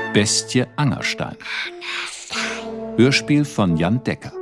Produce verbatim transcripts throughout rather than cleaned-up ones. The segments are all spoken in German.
Bestie Angerstein. Hörspiel von Jan Decker.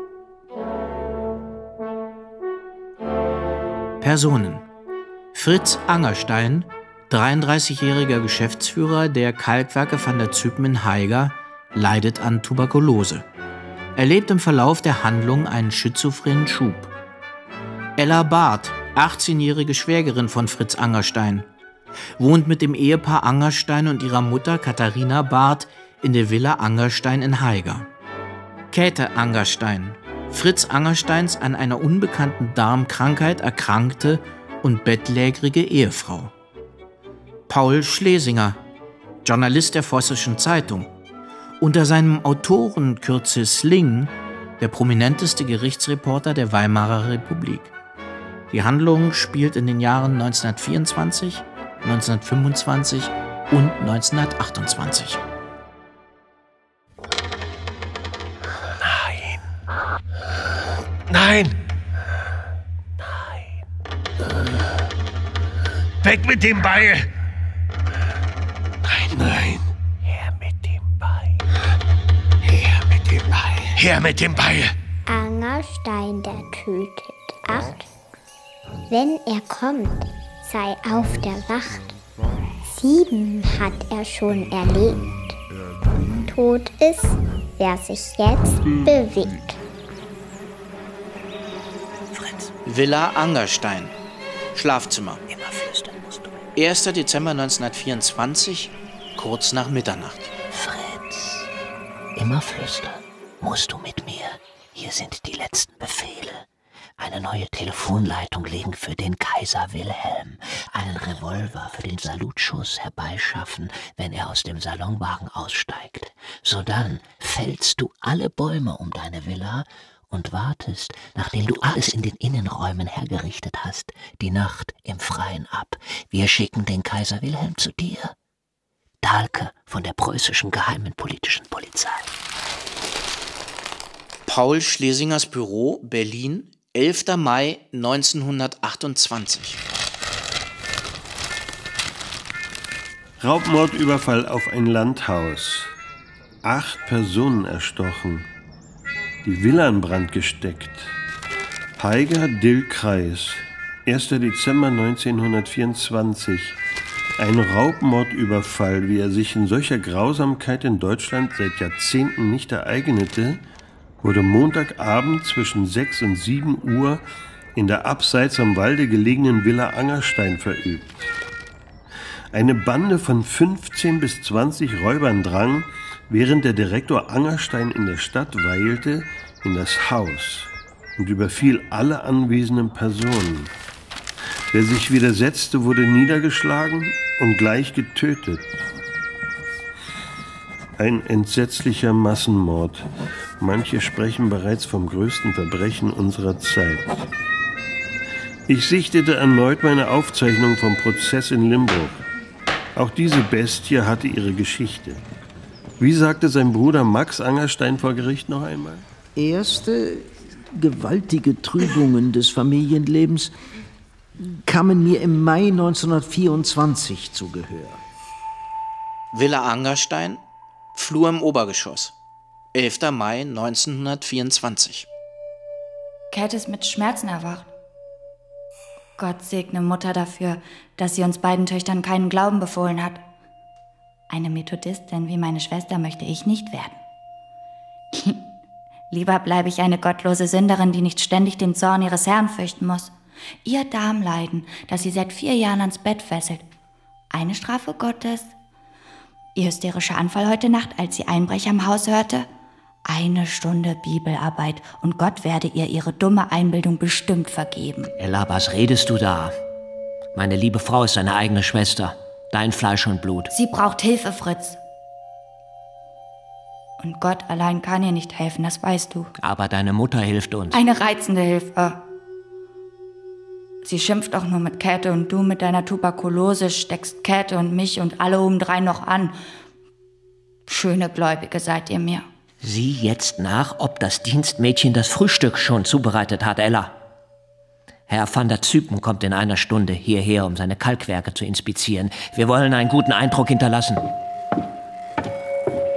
Personen: Fritz Angerstein, dreiunddreißigjähriger Geschäftsführer der Kalkwerke van der Zypen in Haiger, leidet an Tuberkulose. Er lebt im Verlauf der Handlung einen schizophrenen Schub. Ella Barth, achtzehnjährige Schwägerin von Fritz Angerstein, wohnt mit dem Ehepaar Angerstein und ihrer Mutter Katharina Barth in der Villa Angerstein in Haiger. Käthe Angerstein, Fritz Angersteins an einer unbekannten Darmkrankheit erkrankte und bettlägerige Ehefrau. Paul Schlesinger, Journalist der Vossischen Zeitung, unter seinem Autorenkürzel Sling der prominenteste Gerichtsreporter der Weimarer Republik. Die Handlung spielt in den Jahren neunzehnhundertvierundzwanzig, neunzehnhundertfünfundzwanzig und neunzehnhundertachtundzwanzig. Nein. Nein. Nein. Weg mit dem Beil. Nein, nein. Her mit dem Beil. Her mit dem Beil. Her mit dem Beil. Angerstein, der tötet. Acht. Wenn er kommt, sei auf der Wacht. Sieben hat er schon erlebt. Tot ist, wer sich jetzt bewegt. Fritz. Villa Angerstein. Schlafzimmer. Immer flüstern musst du. erster Dezember neunzehnhundertvierundzwanzig, kurz nach Mitternacht. Fritz, immer flüstern musst du mit mir. Hier sind die letzten Befehle. Eine neue Telefonleitung legen für den Kaiser Wilhelm, einen Revolver für den Salutschuss herbeischaffen, wenn er aus dem Salonwagen aussteigt. Sodann fällst du alle Bäume um deine Villa und wartest, nachdem du alles in den Innenräumen hergerichtet hast, die Nacht im Freien ab. Wir schicken den Kaiser Wilhelm zu dir. Dahlke von der preußischen Geheimen Politischen Polizei. Paul Schlesingers Büro, Berlin, elfter Mai neunzehnhundertachtundzwanzig. Raubmordüberfall auf ein Landhaus. Acht Personen erstochen. Die Villa in Brand gesteckt. Haiger-Dill-Kreis. erster Dezember neunzehnhundertvierundzwanzig. Ein Raubmordüberfall, wie er sich in solcher Grausamkeit in Deutschland seit Jahrzehnten nicht ereignete, wurde Montagabend zwischen sechs und sieben Uhr in der abseits am Walde gelegenen Villa Angerstein verübt. Eine Bande von fünfzehn bis zwanzig Räubern drang, während der Direktor Angerstein in der Stadt weilte, in das Haus und überfiel alle anwesenden Personen. Wer sich widersetzte, wurde niedergeschlagen und gleich getötet. Ein entsetzlicher Massenmord. Manche sprechen bereits vom größten Verbrechen unserer Zeit. Ich sichtete erneut meine Aufzeichnung vom Prozess in Limburg. Auch diese Bestie hatte ihre Geschichte. Wie sagte sein Bruder Max Angerstein vor Gericht noch einmal? Erste gewaltige Trübungen des Familienlebens kamen mir im Mai neunzehnhundertvierundzwanzig zu Gehör. Villa Angerstein, Flur im Obergeschoss, elfter Mai neunzehnhundertvierundzwanzig. Käthe ist mit Schmerzen erwacht. Gott segne Mutter dafür, dass sie uns beiden Töchtern keinen Glauben befohlen hat. Eine Methodistin wie meine Schwester möchte ich nicht werden. Lieber bleibe ich eine gottlose Sünderin, die nicht ständig den Zorn ihres Herrn fürchten muss. Ihr Darmleiden, das sie seit vier Jahren ans Bett fesselt. Eine Strafe Gottes. Ihr hysterischer Anfall heute Nacht, als sie Einbrecher im Haus hörte. Eine Stunde Bibelarbeit und Gott werde ihr ihre dumme Einbildung bestimmt vergeben. Ella, was redest du da? Meine liebe Frau ist deine eigene Schwester. Dein Fleisch und Blut. Sie braucht Hilfe, Fritz. Und Gott allein kann ihr nicht helfen, das weißt du. Aber deine Mutter hilft uns. Eine reizende Hilfe. Sie schimpft auch nur mit Käthe und du mit deiner Tuberkulose steckst Käthe und mich und alle obendrein noch an. Schöne Gläubige seid ihr mir. Sieh jetzt nach, ob das Dienstmädchen das Frühstück schon zubereitet hat, Ella. Herr van der Zypen kommt in einer Stunde hierher, um seine Kalkwerke zu inspizieren. Wir wollen einen guten Eindruck hinterlassen.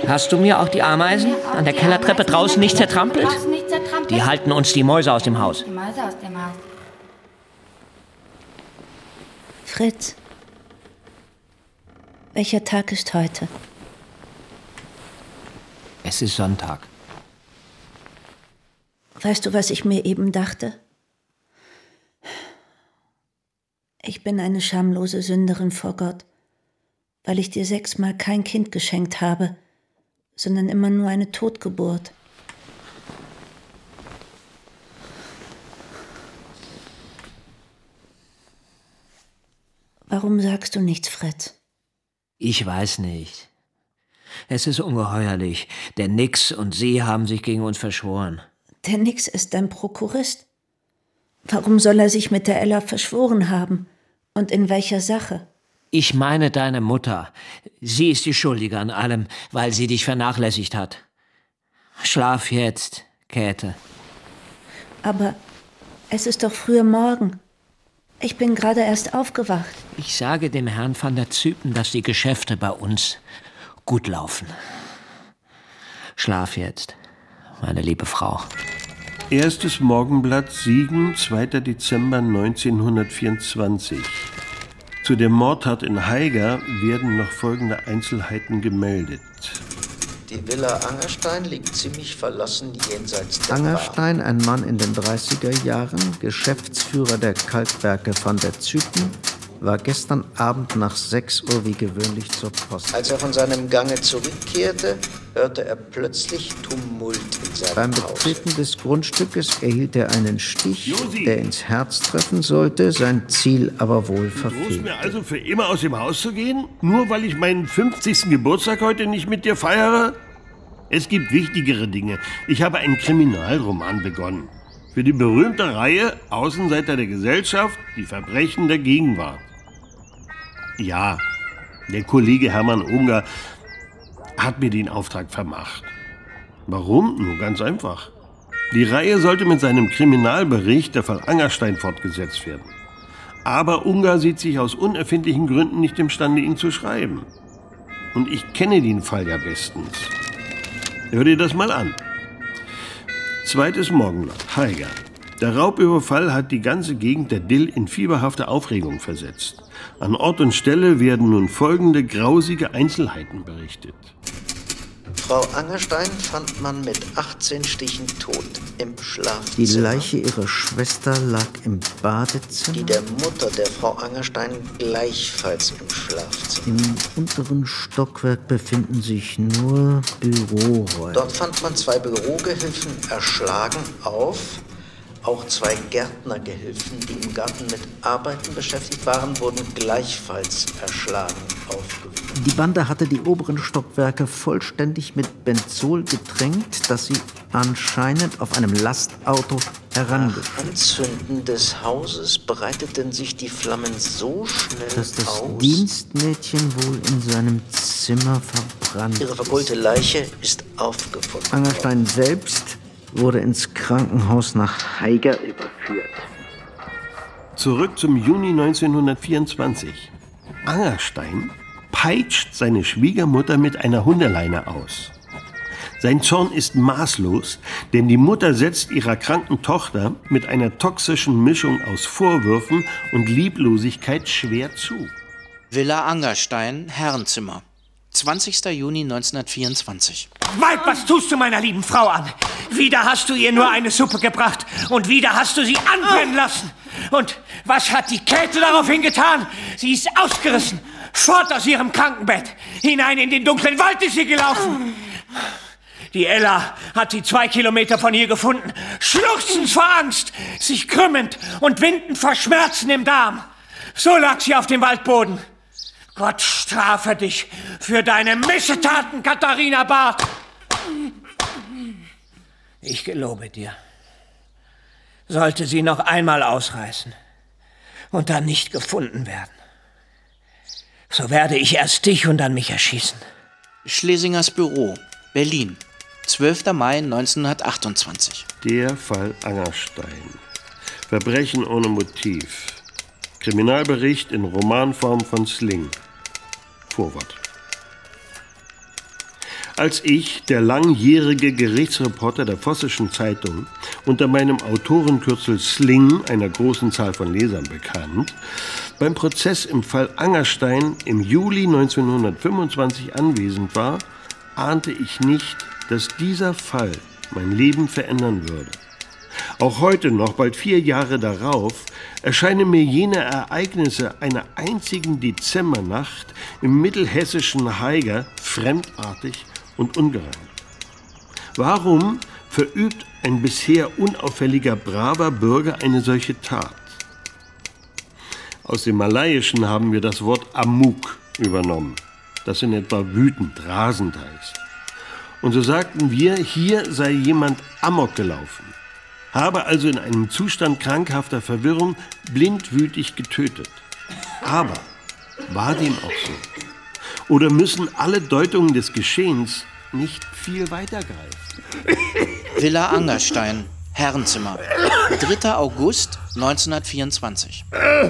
Hast du mir auch die Ameisen an der Kellertreppe draußen nicht zertrampelt? Die halten uns die Mäuse aus dem Haus. Die Mäuse aus dem Haus. Fritz, welcher Tag ist heute? Es ist Sonntag. Weißt du, was ich mir eben dachte? Ich bin eine schamlose Sünderin vor Gott, weil ich dir sechsmal kein Kind geschenkt habe, sondern immer nur eine Totgeburt. Warum sagst du nichts, Fritz? Ich weiß nicht. Es ist ungeheuerlich. Der Nix und sie haben sich gegen uns verschworen. Der Nix ist dein Prokurist. Warum soll er sich mit der Ella verschworen haben? Und in welcher Sache? Ich meine deine Mutter. Sie ist die Schuldige an allem, weil sie dich vernachlässigt hat. Schlaf jetzt, Käthe. Aber es ist doch früher Morgen. Ich bin gerade erst aufgewacht. Ich sage dem Herrn van der Zypen, dass die Geschäfte bei uns gut laufen. Schlaf jetzt, meine liebe Frau. Erstes Morgenblatt Siegen, zweiter Dezember neunzehnhundertvierundzwanzig. Zu der Mordtat in Haiger werden noch folgende Einzelheiten gemeldet. Die Villa Angerstein liegt ziemlich verlassen jenseits der Angerstein, ein Mann in den dreißiger Jahren, Geschäftsführer der Kalkwerke van der Zypen, war gestern Abend nach sechs Uhr wie gewöhnlich zur Post. Als er von seinem Gange zurückkehrte, hörte er plötzlich Tumult in seinem Beim Haus. Betreten des Grundstückes erhielt er einen Stich, Josi! der ins Herz treffen sollte, sein Ziel aber wohl Du drohst verfehlte. mir also für immer aus dem Haus zu gehen? Nur weil ich meinen fünfzigsten Geburtstag heute nicht mit dir feiere? Es gibt wichtigere Dinge. Ich habe einen Kriminalroman begonnen. Für die berühmte Reihe Außenseiter der Gesellschaft, die Verbrechen der Gegenwart. Ja, der Kollege Hermann Unger hat mir den Auftrag vermacht. Warum? Nur ganz einfach. Die Reihe sollte mit seinem Kriminalbericht der Fall Angerstein fortgesetzt werden. Aber Unger sieht sich aus unerfindlichen Gründen nicht imstande, ihn zu schreiben. Und ich kenne den Fall ja bestens. Hör dir das mal an. Zweites Morgenblatt, Haiger. Der Raubüberfall hat die ganze Gegend der Dill in fieberhafte Aufregung versetzt. An Ort und Stelle werden nun folgende grausige Einzelheiten berichtet. Frau Angerstein fand man mit achtzehn Stichen tot im Schlafzimmer. Die Leiche ihrer Schwester lag im Badezimmer. Die der Mutter der Frau Angerstein gleichfalls im Schlafzimmer. Im unteren Stockwerk befinden sich nur Büroräume. Dort fand man zwei Bürogehilfen erschlagen auf. Auch zwei Gärtnergehilfen, die im Garten mit Arbeiten beschäftigt waren, wurden gleichfalls erschlagen aufgefunden. Die Bande hatte die oberen Stockwerke vollständig mit Benzol getränkt, das sie anscheinend auf einem Lastauto herangeführt. Nach Anzünden des Hauses breiteten sich die Flammen so schnell Dass das aus. Dienstmädchen wohl in seinem Zimmer verbrannt Ihre verkohlte Leiche ist aufgefunden. Angerstein selbst wurde ins Krankenhaus nach Haiger überführt. Zurück zum Juni neunzehnhundertvierundzwanzig. Angerstein peitscht seine Schwiegermutter mit einer Hundeleine aus. Sein Zorn ist maßlos, denn die Mutter setzt ihrer kranken Tochter mit einer toxischen Mischung aus Vorwürfen und Lieblosigkeit schwer zu. Villa Angerstein, Herrenzimmer. zwanzigster Juni neunzehnhundertvierundzwanzig. Weib, was tust du meiner lieben Frau an? Wieder hast du ihr nur eine Suppe gebracht und wieder hast du sie anbrennen lassen. Und was hat die Käthe daraufhin getan? Sie ist ausgerissen, fort aus ihrem Krankenbett. Hinein in den dunklen Wald ist sie gelaufen. Die Ella hat sie zwei Kilometer von hier gefunden, schluchzend vor Angst, sich krümmend und windend vor Schmerzen im Darm. So lag sie auf dem Waldboden. Gott strafe dich für deine Missetaten, Katharina Barth. Ich gelobe dir, sollte sie noch einmal ausreißen und dann nicht gefunden werden, so werde ich erst dich und dann mich erschießen. Schlesingers Büro, Berlin. zwölfter Mai neunzehnhundertachtundzwanzig. Der Fall Angerstein. Verbrechen ohne Motiv. Kriminalbericht in Romanform von Sling. Vorwort. Als ich, der langjährige Gerichtsreporter der Vossischen Zeitung, unter meinem Autorenkürzel Sling, einer großen Zahl von Lesern bekannt, beim Prozess im Fall Angerstein im Juli neunzehnhundertfünfundzwanzig anwesend war, ahnte ich nicht, dass dieser Fall mein Leben verändern würde. Auch heute, noch bald vier Jahre darauf, erscheinen mir jene Ereignisse einer einzigen Dezembernacht im mittelhessischen Haiger fremdartig und ungereim. Warum verübt ein bisher unauffälliger, braver Bürger eine solche Tat? Aus dem Malayischen haben wir das Wort Amok übernommen, das in etwa wütend, rasend heißt. Und so sagten wir, hier sei jemand Amok gelaufen, habe also in einem Zustand krankhafter Verwirrung blindwütig getötet. Aber war dem auch so? Oder müssen alle Deutungen des Geschehens nicht viel weiter greifen? Villa Angerstein, Herrenzimmer, dritter August neunzehnhundertvierundzwanzig.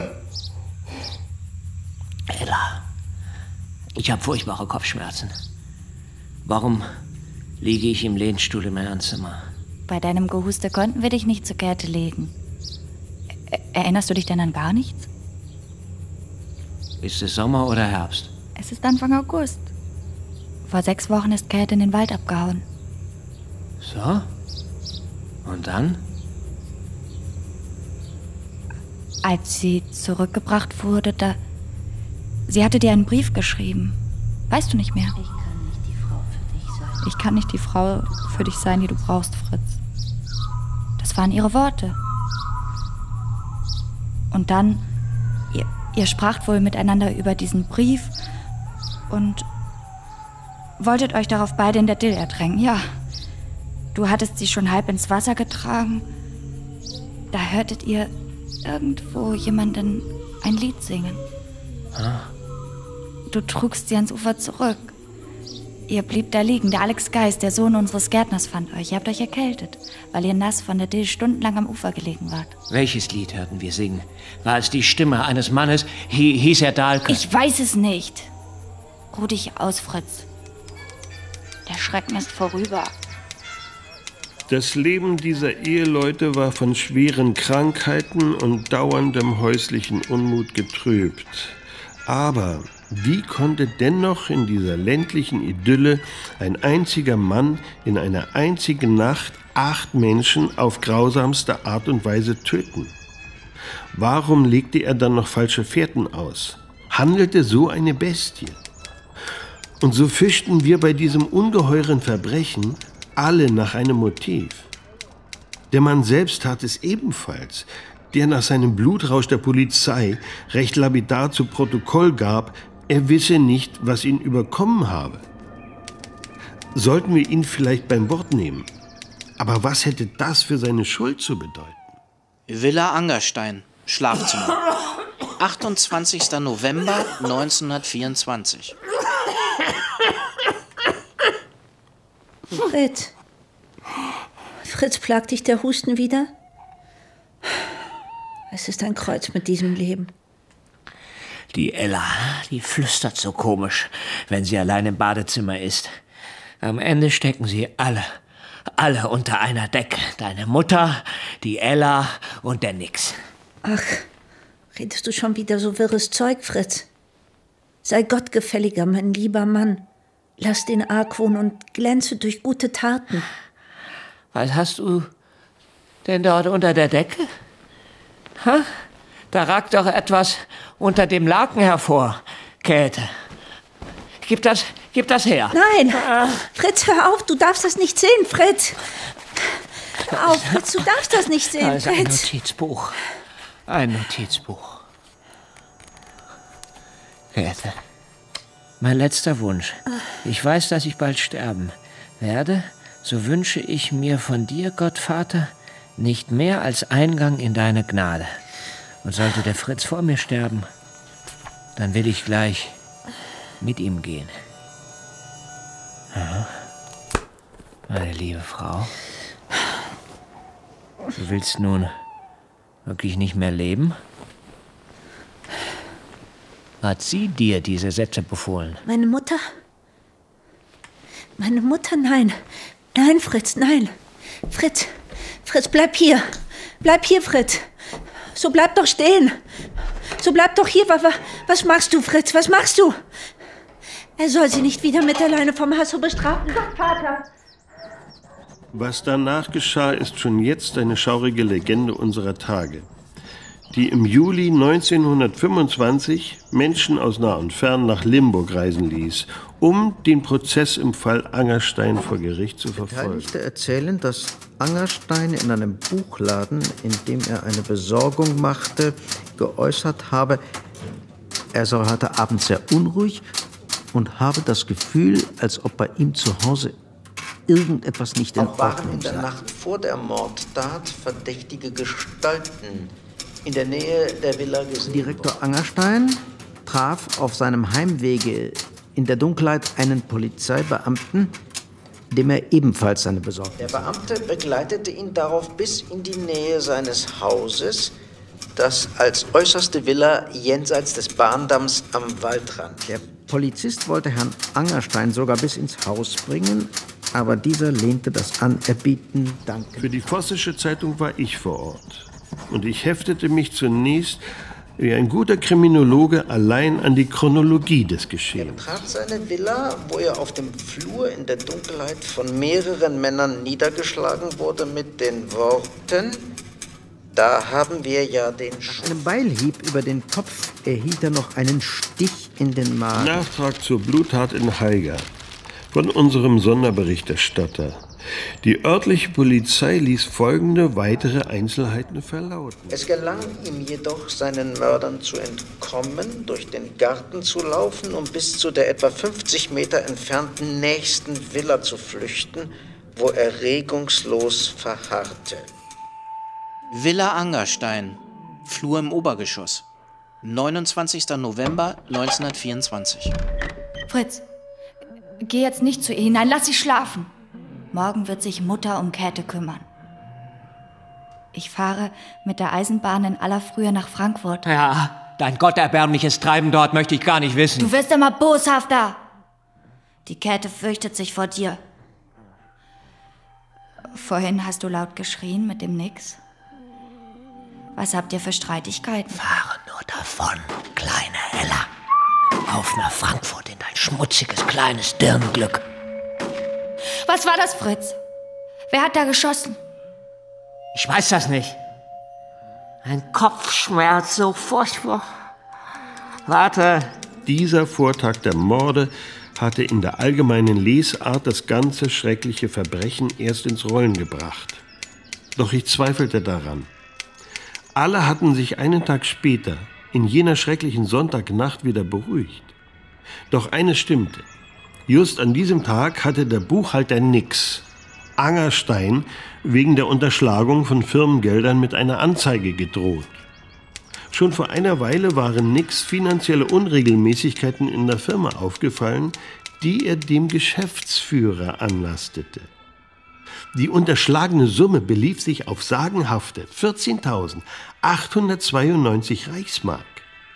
Ella, ich habe furchtbare Kopfschmerzen. Warum liege ich im Lehnstuhl im Herrenzimmer? Bei deinem Gehuste konnten wir dich nicht zur Käthe legen. Er- Erinnerst du dich denn an gar nichts? Ist es Sommer oder Herbst? Es ist Anfang August. Vor sechs Wochen ist Käthe in den Wald abgehauen. So? Und dann? Als sie zurückgebracht wurde, da... Sie hatte dir einen Brief geschrieben. Weißt du nicht mehr? Ich kann nicht die Frau für dich sein, die du brauchst, Fritz. Das waren ihre Worte. Und dann, ihr, ihr spracht wohl miteinander über diesen Brief und wolltet euch darauf beide in der Dill ertränken, ja. Du hattest sie schon halb ins Wasser getragen. Da hörtet ihr irgendwo jemanden ein Lied singen. Ah. Du trugst sie ans Ufer zurück. Ihr blieb da liegen. Der Alex Geist, der Sohn unseres Gärtners, fand euch. Ihr habt euch erkältet, weil ihr nass von der Dill stundenlang am Ufer gelegen wart. Welches Lied hörten wir singen? War es die Stimme eines Mannes? Hi- hieß er Dahlke? Ich weiß es nicht. Ruh dich aus, Fritz. Der Schrecken ist vorüber. Das Leben dieser Eheleute war von schweren Krankheiten und dauerndem häuslichen Unmut getrübt. Aber wie konnte dennoch in dieser ländlichen Idylle ein einziger Mann in einer einzigen Nacht acht Menschen auf grausamste Art und Weise töten? Warum legte er dann noch falsche Fährten aus? Handelte so eine Bestie? Und so fischten wir bei diesem ungeheuren Verbrechen alle nach einem Motiv. Der Mann selbst tat es ebenfalls, der nach seinem Blutrausch der Polizei recht lapidar zu Protokoll gab, er wisse nicht, was ihn überkommen habe. Sollten wir ihn vielleicht beim Wort nehmen? Aber was hätte das für seine Schuld zu bedeuten? Villa Angerstein, Schlafzimmer, achtundzwanzigster November neunzehnhundertvierundzwanzig. Fritz. Fritz, plagt dich der Husten wieder? Es ist ein Kreuz mit diesem Leben. Die Ella, die flüstert so komisch, wenn sie allein im Badezimmer ist. Am Ende stecken sie alle, alle unter einer Decke. Deine Mutter, die Ella und der Nix. Ach, redest du schon wieder so wirres Zeug, Fritz? Sei gottgefälliger, mein lieber Mann. Lass den Argwohn und glänze durch gute Taten. Was hast du denn dort unter der Decke? Ha? Da ragt doch etwas unter dem Laken hervor, Käthe. Gib das, gib das her. Nein, Fritz, hör auf, du darfst das nicht sehen, Fritz. Hör auf, Fritz, du darfst das nicht sehen, Da ist ein Fritz. Notizbuch. Ein Notizbuch. Käthe, mein letzter Wunsch. Ich weiß, dass ich bald sterben werde. So wünsche ich mir von dir, Gottvater, nicht mehr als Eingang in deine Gnade. Und sollte der Fritz vor mir sterben, dann will ich gleich mit ihm gehen. Ja. Meine liebe Frau, du willst nun wirklich nicht mehr leben? Hat sie dir diese Sätze befohlen? Meine Mutter? Meine Mutter, nein. Nein, Fritz, nein. Fritz, Fritz, bleib hier. Bleib hier, Fritz. So bleib doch stehen. So bleib doch hier. Was machst du, Fritz? Was machst du? Er soll sie nicht wieder mit alleine vom Hasso bestrafen. Gott, Vater. Was danach geschah, ist schon jetzt eine schaurige Legende unserer Tage, die im Juli neunzehnhundertfünfundzwanzig Menschen aus nah und fern nach Limburg reisen ließ, um den Prozess im Fall Angerstein vor Gericht zu verfolgen. Beteiligte erzählen, dass Angerstein in einem Buchladen, in dem er eine Besorgung machte, geäußert habe, er sei heute Abend sehr unruhig und habe das Gefühl, als ob bei ihm zu Hause irgendetwas nicht in Auch waren Ordnung in der sei. Nacht vor der Mordtat verdächtige Gestalten in der Nähe der Villa gesehen. Direktor Angerstein traf auf seinem Heimwege in der Dunkelheit einen Polizeibeamten, dem er ebenfalls seine Besorgung. Der Beamte begleitete ihn darauf bis in die Nähe seines Hauses, das als äußerste Villa jenseits des Bahndamms am Waldrand. Der Polizist wollte Herrn Angerstein sogar bis ins Haus bringen, aber dieser lehnte das Anerbieten dankend. Für die Vossische Zeitung war ich vor Ort. Und ich heftete mich zunächst wie ein guter Kriminologe allein an die Chronologie des Geschehens. Er betrat seine Villa, wo er auf dem Flur in der Dunkelheit von mehreren Männern niedergeschlagen wurde mit den Worten: Da haben wir ja den Sch Nach einem Beilhieb über den Kopf erhielt er noch einen Stich in den Magen. Nachtrag zur Bluttat in Haiger von unserem Sonderberichterstatter. Die örtliche Polizei ließ folgende weitere Einzelheiten verlauten. Es gelang ihm jedoch, seinen Mördern zu entkommen, durch den Garten zu laufen, um bis zu der etwa fünfzig Meter entfernten nächsten Villa zu flüchten, wo er regungslos verharrte. Villa Angerstein, Flur im Obergeschoss, neunundzwanzigster November neunzehnhundertvierundzwanzig. Fritz, geh jetzt nicht zu ihr hinein, lass sie schlafen. Morgen wird sich Mutter um Käthe kümmern. Ich fahre mit der Eisenbahn in aller Frühe nach Frankfurt. Ja, dein gotterbärmliches Treiben dort möchte ich gar nicht wissen. Du wirst immer boshafter. Die Käthe fürchtet sich vor dir. Vorhin hast du laut geschrien mit dem Nix. Was habt ihr für Streitigkeiten? Fahre nur davon, kleine Ella. Auf nach Frankfurt in dein schmutziges, kleines Dirnglück. Was war das, Fritz? Wer hat da geschossen? Ich weiß das nicht. Ein Kopfschmerz, so furchtbar. Warte. Dieser Vortag der Morde hatte in der allgemeinen Lesart das ganze schreckliche Verbrechen erst ins Rollen gebracht. Doch ich zweifelte daran. Alle hatten sich einen Tag später, in jener schrecklichen Sonntagnacht, wieder beruhigt. Doch eines stimmte. Just an diesem Tag hatte der Buchhalter Nix, Angerstein, wegen der Unterschlagung von Firmengeldern mit einer Anzeige gedroht. Schon vor einer Weile waren Nix finanzielle Unregelmäßigkeiten in der Firma aufgefallen, die er dem Geschäftsführer anlastete. Die unterschlagene Summe belief sich auf sagenhafte vierzehntausendachthundertzweiundneunzig Reichsmark.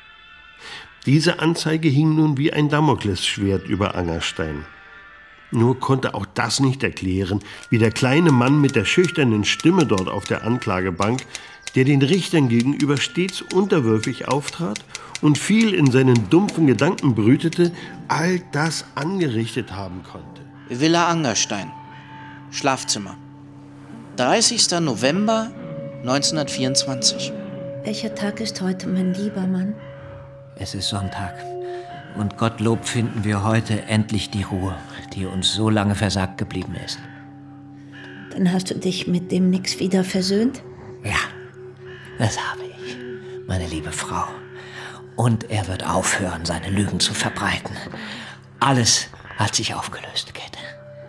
Diese Anzeige hing nun wie ein Damoklesschwert über Angerstein. Nur konnte auch das nicht erklären, wie der kleine Mann mit der schüchternen Stimme dort auf der Anklagebank, der den Richtern gegenüber stets unterwürfig auftrat und viel in seinen dumpfen Gedanken brütete, all das angerichtet haben konnte. Villa Angerstein, Schlafzimmer, dreißigster November neunzehnhundertvierundzwanzig. Welcher Tag ist heute, mein lieber Mann? Es ist Sonntag. Und Gottlob finden wir heute endlich die Ruhe, die uns so lange versagt geblieben ist. Dann hast du dich mit dem Nix wieder versöhnt? Ja, das habe ich, meine liebe Frau. Und er wird aufhören, seine Lügen zu verbreiten. Alles hat sich aufgelöst, Käthe.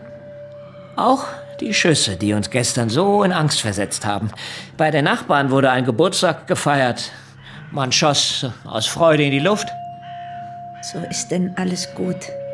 Auch die Schüsse, die uns gestern so in Angst versetzt haben. Bei den Nachbarn wurde ein Geburtstag gefeiert. Man schoss aus Freude in die Luft. So ist denn alles gut.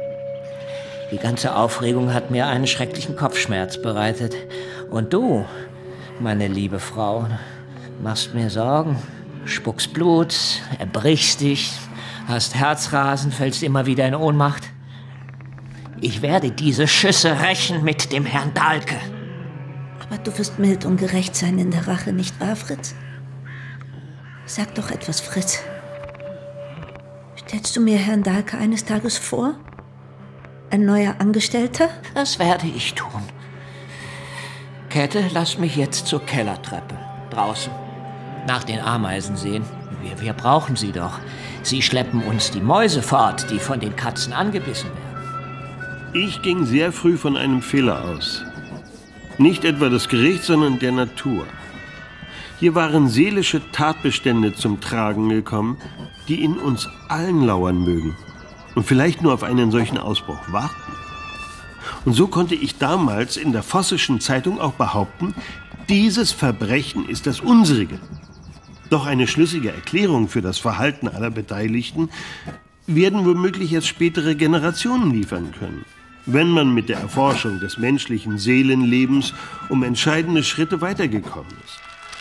Die ganze Aufregung hat mir einen schrecklichen Kopfschmerz bereitet. Und du, meine liebe Frau, machst mir Sorgen, spuckst Blut, erbrichst dich, hast Herzrasen, fällst immer wieder in Ohnmacht. Ich werde diese Schüsse rächen mit dem Herrn Dahlke. Aber du wirst mild und gerecht sein in der Rache, nicht wahr, Fritz? Sag doch etwas, Fritz. Stellst du mir Herrn Dahlke eines Tages vor? Ein neuer Angestellter? Das werde ich tun. Käthe, lass mich jetzt zur Kellertreppe. Draußen. Nach den Ameisen sehen. Wir, wir brauchen sie doch. Sie schleppen uns die Mäuse fort, die von den Katzen angebissen werden. Ich ging sehr früh von einem Fehler aus. Nicht etwa des Gerichts, sondern der Natur. Hier waren seelische Tatbestände zum Tragen gekommen, die in uns allen lauern mögen und vielleicht nur auf einen solchen Ausbruch warten. Und so konnte ich damals in der Vossischen Zeitung auch behaupten, dieses Verbrechen ist das unsrige. Doch eine schlüssige Erklärung für das Verhalten aller Beteiligten werden womöglich erst spätere Generationen liefern können, wenn man mit der Erforschung des menschlichen Seelenlebens um entscheidende Schritte weitergekommen ist.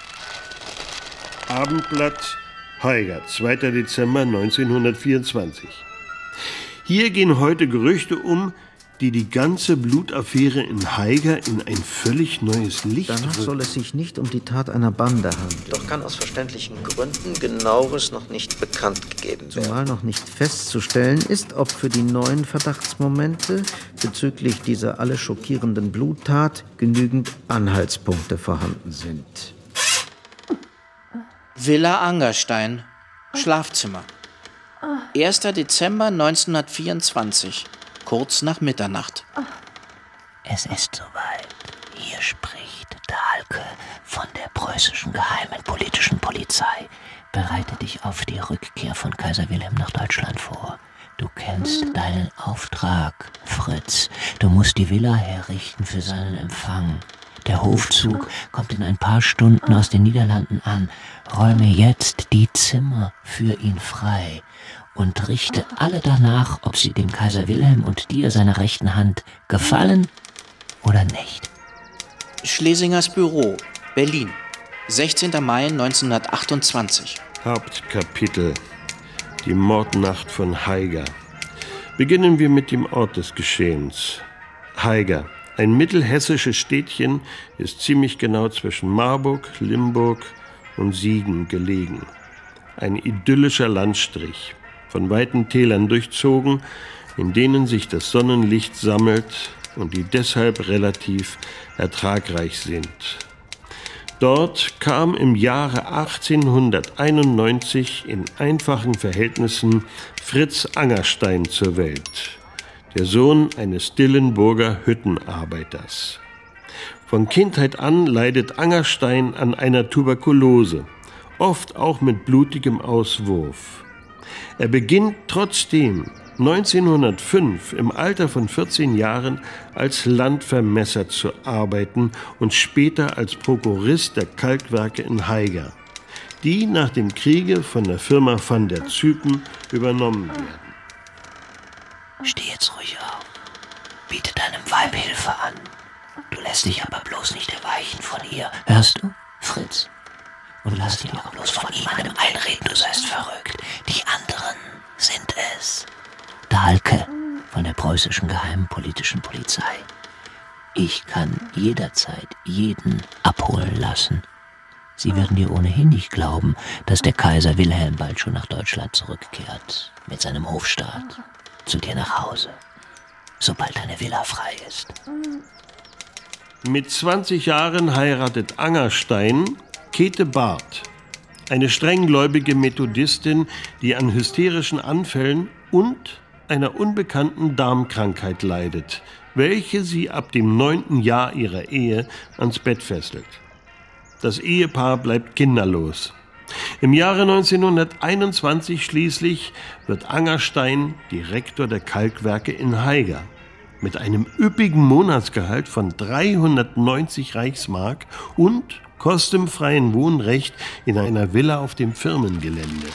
Abendblatt, Haiger, zweiter Dezember neunzehnhundertvierundzwanzig. Hier gehen heute Gerüchte um, die die ganze Blutaffäre in Haiger in ein völlig neues Licht Danach rücken. soll es sich nicht um die Tat einer Bande handeln. Doch kann aus verständlichen Gründen Genaueres noch nicht bekannt gegeben werden. Zumal noch nicht festzustellen ist, ob für die neuen Verdachtsmomente bezüglich dieser alle schockierenden Bluttat genügend Anhaltspunkte vorhanden sind. Villa Angerstein, Schlafzimmer. erster Dezember neunzehnhundertvierundzwanzig, kurz nach Mitternacht. Es ist soweit. Hier spricht Dahlke von der preußischen geheimen politischen Polizei. Bereite dich auf die Rückkehr von Kaiser Wilhelm nach Deutschland vor. Du kennst deinen Auftrag, Fritz. Du musst die Villa herrichten für seinen Empfang. Der Hofzug kommt in ein paar Stunden aus den Niederlanden an. Räume jetzt die Zimmer für ihn frei und richte alle danach, ob sie dem Kaiser Wilhelm und dir, seiner rechten Hand, gefallen oder nicht. Schlesingers Büro, Berlin, sechzehnter Mai neunzehnhundertachtundzwanzig. Hauptkapitel: Die Mordnacht von Haiger. Beginnen wir mit dem Ort des Geschehens. Haiger, ein mittelhessisches Städtchen, ist ziemlich genau zwischen Marburg, Limburg und Siegen gelegen. Ein idyllischer Landstrich, von weiten Tälern durchzogen, in denen sich das Sonnenlicht sammelt und die deshalb relativ ertragreich sind. Dort kam im Jahre achtzehnhunderteinundneunzig in einfachen Verhältnissen Fritz Angerstein zur Welt, der Sohn eines Dillenburger Hüttenarbeiters. Von Kindheit an leidet Angerstein an einer Tuberkulose, oft auch mit blutigem Auswurf. Er beginnt trotzdem neunzehnhundertfünf im Alter von vierzehn Jahren als Landvermesser zu arbeiten und später als Prokurist der Kalkwerke in Haiger, die nach dem Kriege von der Firma van der Zypen übernommen werden. Steh jetzt ruhig auf. Biete deinem Weib Hilfe an. Du lässt dich aber bloß nicht erweichen von ihr. Hörst du, Fritz? Und lass dir auch bloß von niemandem einreden, du seist verrückt. Die anderen sind es. Dahlke von der preußischen geheimen politischen Polizei. Ich kann jederzeit jeden abholen lassen. Sie werden dir ohnehin nicht glauben, dass der Kaiser Wilhelm bald schon nach Deutschland zurückkehrt, mit seinem Hofstaat, zu dir nach Hause, sobald deine Villa frei ist. Mit zwanzig Jahren heiratet Angerstein Käthe Barth, eine strenggläubige Methodistin, die an hysterischen Anfällen und einer unbekannten Darmkrankheit leidet, welche sie ab dem neunten Jahr ihrer Ehe ans Bett fesselt. Das Ehepaar bleibt kinderlos. Im Jahre neunzehnhunderteinundzwanzig schließlich wird Angerstein Direktor der Kalkwerke in Haiger mit einem üppigen Monatsgehalt von dreihundertneunzig Reichsmark und kostenfreien Wohnrecht in einer Villa auf dem Firmengelände.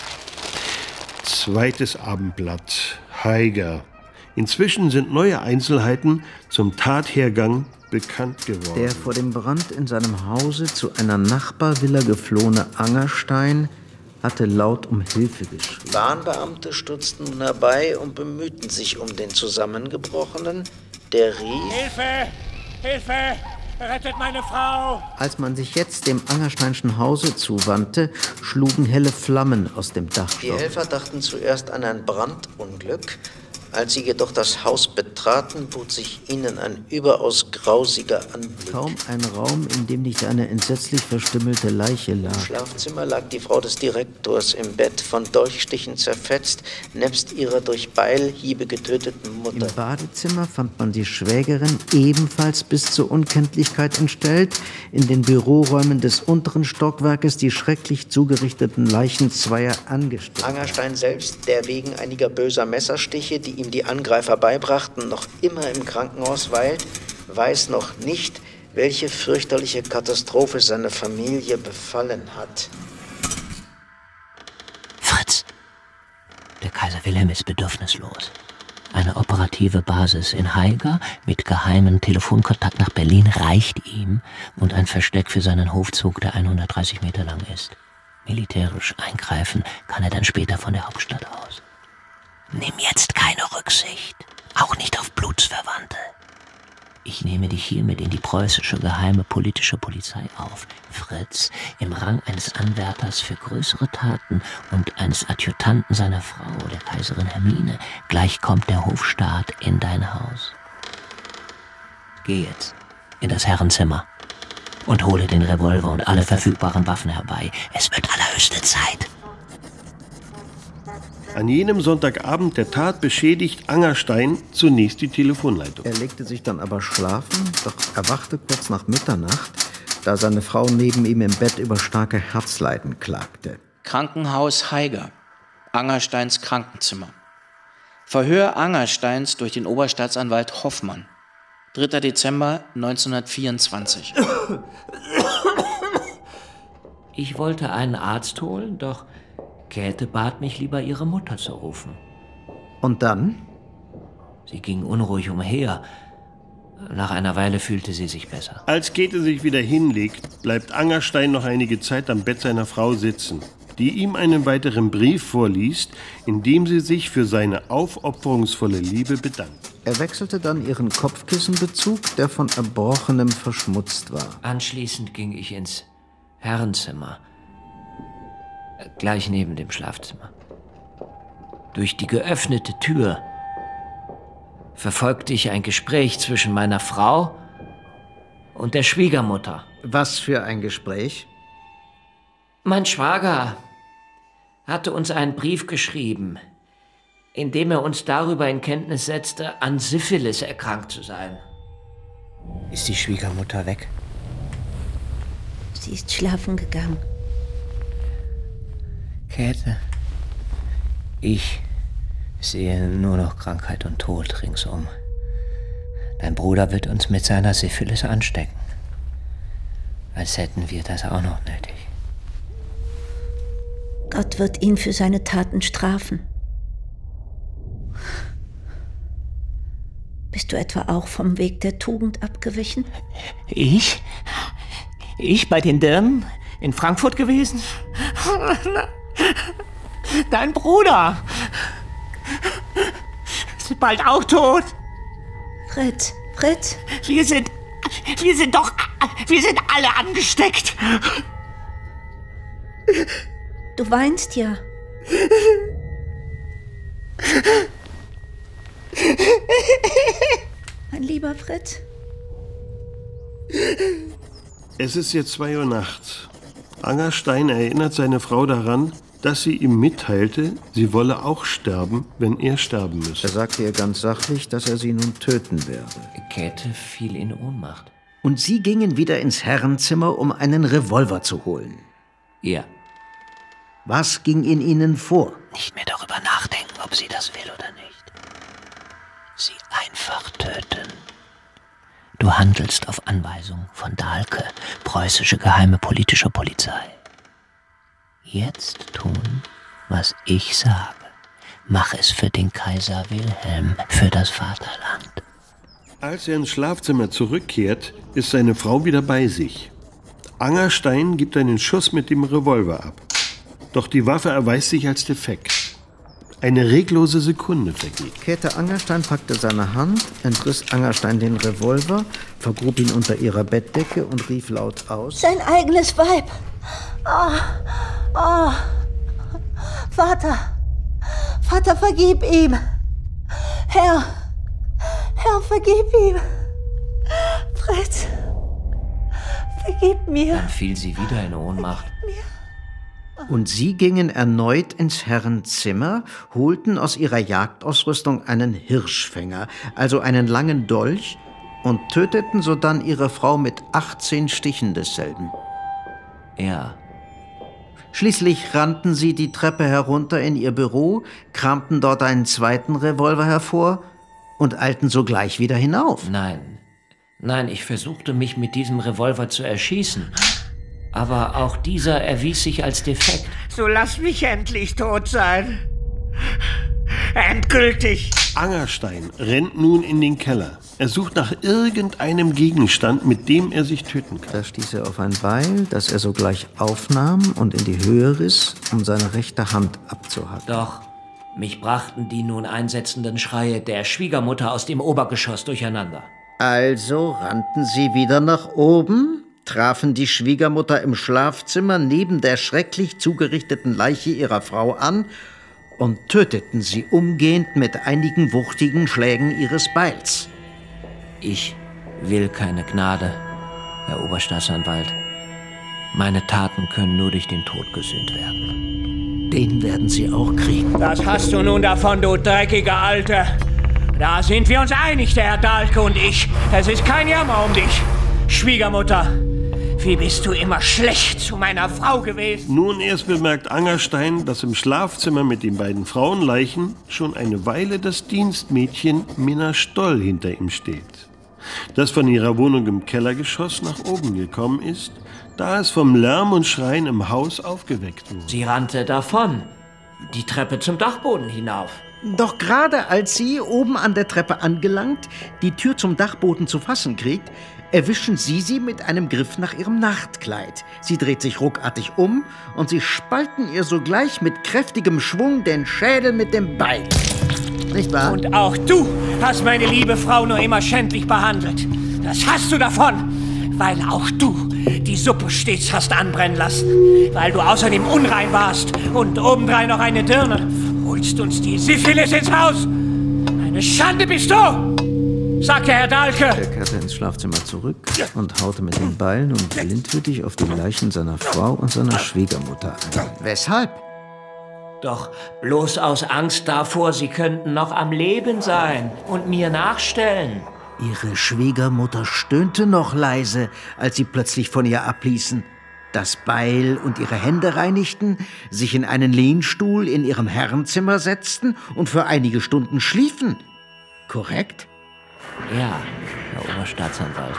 Zweites Abendblatt, Haiger. Inzwischen sind neue Einzelheiten zum Tathergang bekannt geworden. Der vor dem Brand in seinem Hause zu einer Nachbarvilla geflohene Angerstein hatte laut um Hilfe geschrien. Bahnbeamte stürzten nun herbei und bemühten sich um den Zusammengebrochenen, der rief: Hilfe! Hilfe! Rettet meine Frau! Als man sich jetzt dem Angersteinschen Hause zuwandte, schlugen helle Flammen aus dem Dachstock. Die Helfer dachten zuerst an ein Brandunglück. Als sie jedoch das Haus betraten, bot sich ihnen ein überaus grausiger Anblick. Kaum ein Raum, in dem nicht eine entsetzlich verstümmelte Leiche lag. Im Schlafzimmer lag die Frau des Direktors im Bett, von Dolchstichen zerfetzt, nebst ihrer durch Beilhiebe getöteten Mutter. Im Badezimmer fand man die Schwägerin, ebenfalls bis zur Unkenntlichkeit entstellt. In den Büroräumen des unteren Stockwerkes die schrecklich zugerichteten Leichen zweier Angestellter. Angerstein selbst, der wegen einiger böser Messerstiche, die ihm die Angreifer beibrachten, noch immer im Krankenhaus weilt, weiß noch nicht, welche fürchterliche Katastrophe seine Familie befallen hat. Fritz, der Kaiser Wilhelm ist bedürfnislos. Eine operative Basis in Haiger mit geheimen Telefonkontakt nach Berlin reicht ihm und ein Versteck für seinen Hofzug, der hundertdreißig Meter lang ist. Militärisch eingreifen kann er dann später von der Hauptstadt aus. Nimm jetzt keine Rücksicht, auch nicht auf Blutsverwandte. Ich nehme dich hiermit in die preußische geheime politische Polizei auf. Fritz, im Rang eines Anwärters für größere Taten und eines Adjutanten seiner Frau, der Kaiserin Hermine. Gleich kommt der Hofstaat in dein Haus. Geh jetzt in das Herrenzimmer und hole den Revolver und alle verfügbaren Waffen herbei. Es wird allerhöchste Zeit. An jenem Sonntagabend der Tat beschädigt Angerstein zunächst die Telefonleitung. Er legte sich dann aber schlafen, doch erwachte kurz nach Mitternacht, da seine Frau neben ihm im Bett über starke Herzleiden klagte. Krankenhaus Haiger, Angersteins Krankenzimmer. Verhör Angersteins durch den Oberstaatsanwalt Hoffmann. dritter Dezember neunzehnhundertvierundzwanzig. Ich wollte einen Arzt holen, doch Käthe bat mich lieber, ihre Mutter zu rufen. Und dann? Sie ging unruhig umher. Nach einer Weile fühlte sie sich besser. Als Käthe sich wieder hinlegt, bleibt Angerstein noch einige Zeit am Bett seiner Frau sitzen, die ihm einen weiteren Brief vorliest, in dem sie sich für seine aufopferungsvolle Liebe bedankt. Er wechselte dann ihren Kopfkissenbezug, der von Erbrochenem verschmutzt war. Anschließend ging ich ins Herrenzimmer, gleich neben dem Schlafzimmer. Durch die geöffnete Tür verfolgte ich ein Gespräch zwischen meiner Frau und der Schwiegermutter. Was für ein Gespräch? Mein Schwager hatte uns einen Brief geschrieben, in dem er uns darüber in Kenntnis setzte, an Syphilis erkrankt zu sein. Ist die Schwiegermutter weg? Sie ist schlafen gegangen. Käthe, ich sehe nur noch Krankheit und Tod ringsum. Dein Bruder wird uns mit seiner Syphilis anstecken. Als hätten wir das auch noch nötig. Gott wird ihn für seine Taten strafen. Bist du etwa auch vom Weg der Tugend abgewichen? Ich? Ich bei den Dirnen in Frankfurt gewesen? Dein Bruder ist bald auch tot. Fritz, Fritz. Wir sind, wir sind doch, wir sind alle angesteckt. Du weinst ja. Mein lieber Fritz. Es ist jetzt zwei Uhr nachts. Angerstein erinnert seine Frau daran, dass sie ihm mitteilte, sie wolle auch sterben, wenn er sterben müsse. Er sagte ihr ganz sachlich, dass er sie nun töten werde. Käthe fiel in Ohnmacht. Und sie gingen wieder ins Herrenzimmer, um einen Revolver zu holen. Ja. Was ging in ihnen vor? Nicht mehr darüber nachdenken, ob sie das will oder nicht. Sie einfach töten. Du handelst auf Anweisung von Dahlke, preußische geheime politische Polizei. Jetzt tun, was ich sage. Mach es für den Kaiser Wilhelm, für das Vaterland. Als er ins Schlafzimmer zurückkehrt, ist seine Frau wieder bei sich. Angerstein gibt einen Schuss mit dem Revolver ab. Doch die Waffe erweist sich als defekt. Eine reglose Sekunde vergeht. Käthe Angerstein packte seine Hand, entriss Angerstein den Revolver, vergrub ihn unter ihrer Bettdecke und rief laut aus: Sein eigenes Weib! Oh, oh. Vater, Vater, vergib ihm! Herr, Herr, vergib ihm! Fritz, vergib mir! Dann fiel sie wieder in Ohnmacht. Und sie gingen erneut ins Herrenzimmer, holten aus ihrer Jagdausrüstung einen Hirschfänger, also einen langen Dolch, und töteten sodann ihre Frau mit achtzehn Stichen desselben. Ja. Schließlich rannten sie die Treppe herunter in ihr Büro, kramten dort einen zweiten Revolver hervor und eilten sogleich wieder hinauf. Nein, nein, ich versuchte mich mit diesem Revolver zu erschießen. Aber auch dieser erwies sich als defekt. So lass mich endlich tot sein. Endgültig. Angerstein rennt nun in den Keller. Er sucht nach irgendeinem Gegenstand, mit dem er sich töten kann. Da stieß er auf ein Beil, das er sogleich aufnahm und in die Höhe riss, um seine rechte Hand abzuhacken. Doch mich brachten die nun einsetzenden Schreie der Schwiegermutter aus dem Obergeschoss durcheinander. Also rannten sie wieder nach oben, trafen die Schwiegermutter im Schlafzimmer neben der schrecklich zugerichteten Leiche ihrer Frau an und töteten sie umgehend mit einigen wuchtigen Schlägen ihres Beils. Ich will keine Gnade, Herr Oberstaatsanwalt. Meine Taten können nur durch den Tod gesühnt werden. Den werden Sie auch kriegen. Das hast du nun davon, du dreckiger Alter. Da sind wir uns einig, der Herr Dahlke und ich. Es ist kein Jammer um dich. Schwiegermutter, wie bist du immer schlecht zu meiner Frau gewesen? Nun erst bemerkt Angerstein, dass im Schlafzimmer mit den beiden Frauenleichen schon eine Weile das Dienstmädchen Minna Stoll hinter ihm steht, das von ihrer Wohnung im Kellergeschoss nach oben gekommen ist, da es vom Lärm und Schreien im Haus aufgeweckt wurde. Sie rannte davon, die Treppe zum Dachboden hinauf. Doch gerade als sie, oben an der Treppe angelangt, die Tür zum Dachboden zu fassen kriegt, erwischen sie sie mit einem Griff nach ihrem Nachtkleid. Sie dreht sich ruckartig um und sie spalten ihr sogleich mit kräftigem Schwung den Schädel mit dem Beil. Nicht wahr? Und auch du hast meine liebe Frau nur immer schändlich behandelt. Das hast du davon, weil auch du die Suppe stets hast anbrennen lassen. Weil du außerdem unrein warst und obendrein noch eine Dirne. Holst uns die Syphilis ins Haus. Eine Schande bist du, sagte Herr Dahlke. Er kehrte ins Schlafzimmer zurück und haute mit den Beilen und blindwütig auf die Leichen seiner Frau und seiner Schwiegermutter ein. Weshalb? Doch bloß aus Angst davor, sie könnten noch am Leben sein und mir nachstellen. Ihre Schwiegermutter stöhnte noch leise, als sie plötzlich von ihr abließen, das Beil und ihre Hände reinigten, sich in einen Lehnstuhl in ihrem Herrenzimmer setzten und für einige Stunden schliefen. Korrekt? Ja, Herr Oberstaatsanwalt.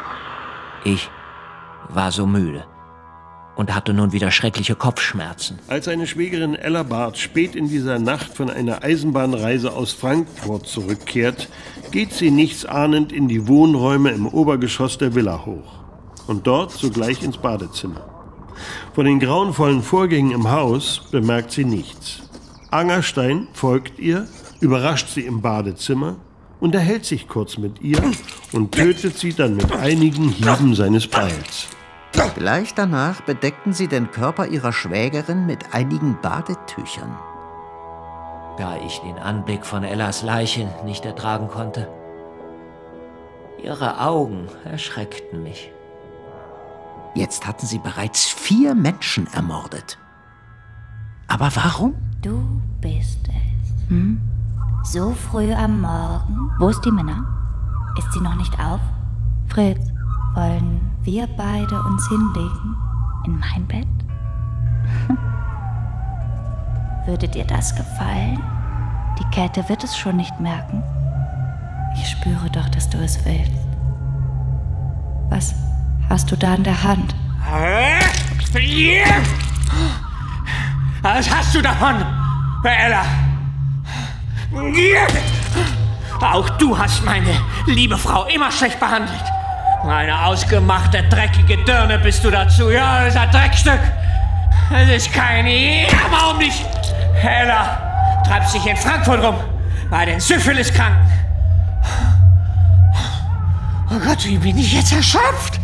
Ich war so müde und hatte nun wieder schreckliche Kopfschmerzen. Als seine Schwägerin Ella Barth spät in dieser Nacht von einer Eisenbahnreise aus Frankfurt zurückkehrt, geht sie nichtsahnend in die Wohnräume im Obergeschoss der Villa hoch und dort sogleich ins Badezimmer. Von den grauenvollen Vorgängen im Haus bemerkt sie nichts. Angerstein folgt ihr, überrascht sie im Badezimmer, unterhält sich kurz mit ihr und tötet sie dann mit einigen Hieben seines Beils. Gleich danach bedeckten sie den Körper ihrer Schwägerin mit einigen Badetüchern. Da ich den Anblick von Ellas Leiche nicht ertragen konnte. Ihre Augen erschreckten mich. Jetzt hatten sie bereits vier Menschen ermordet. Aber warum? Du bist es. Hm? So früh am Morgen. Wo ist die Minna? Ist sie noch nicht auf? Fritz, wollen wir beide uns hinlegen? In mein Bett? Würde dir das gefallen? Die Käthe wird es schon nicht merken. Ich spüre doch, dass du es willst. Was hast du da in der Hand? Was hast du davon, Ella? Auch du hast meine liebe Frau immer schlecht behandelt. Eine ausgemachte, dreckige Dirne bist du dazu. Ja, das ist ein Dreckstück. Das ist keine Ehe. Warum nicht? Ella, treibst dich in Frankfurt rum, bei den Syphiliskranken. Oh Gott, wie bin ich jetzt erschöpft?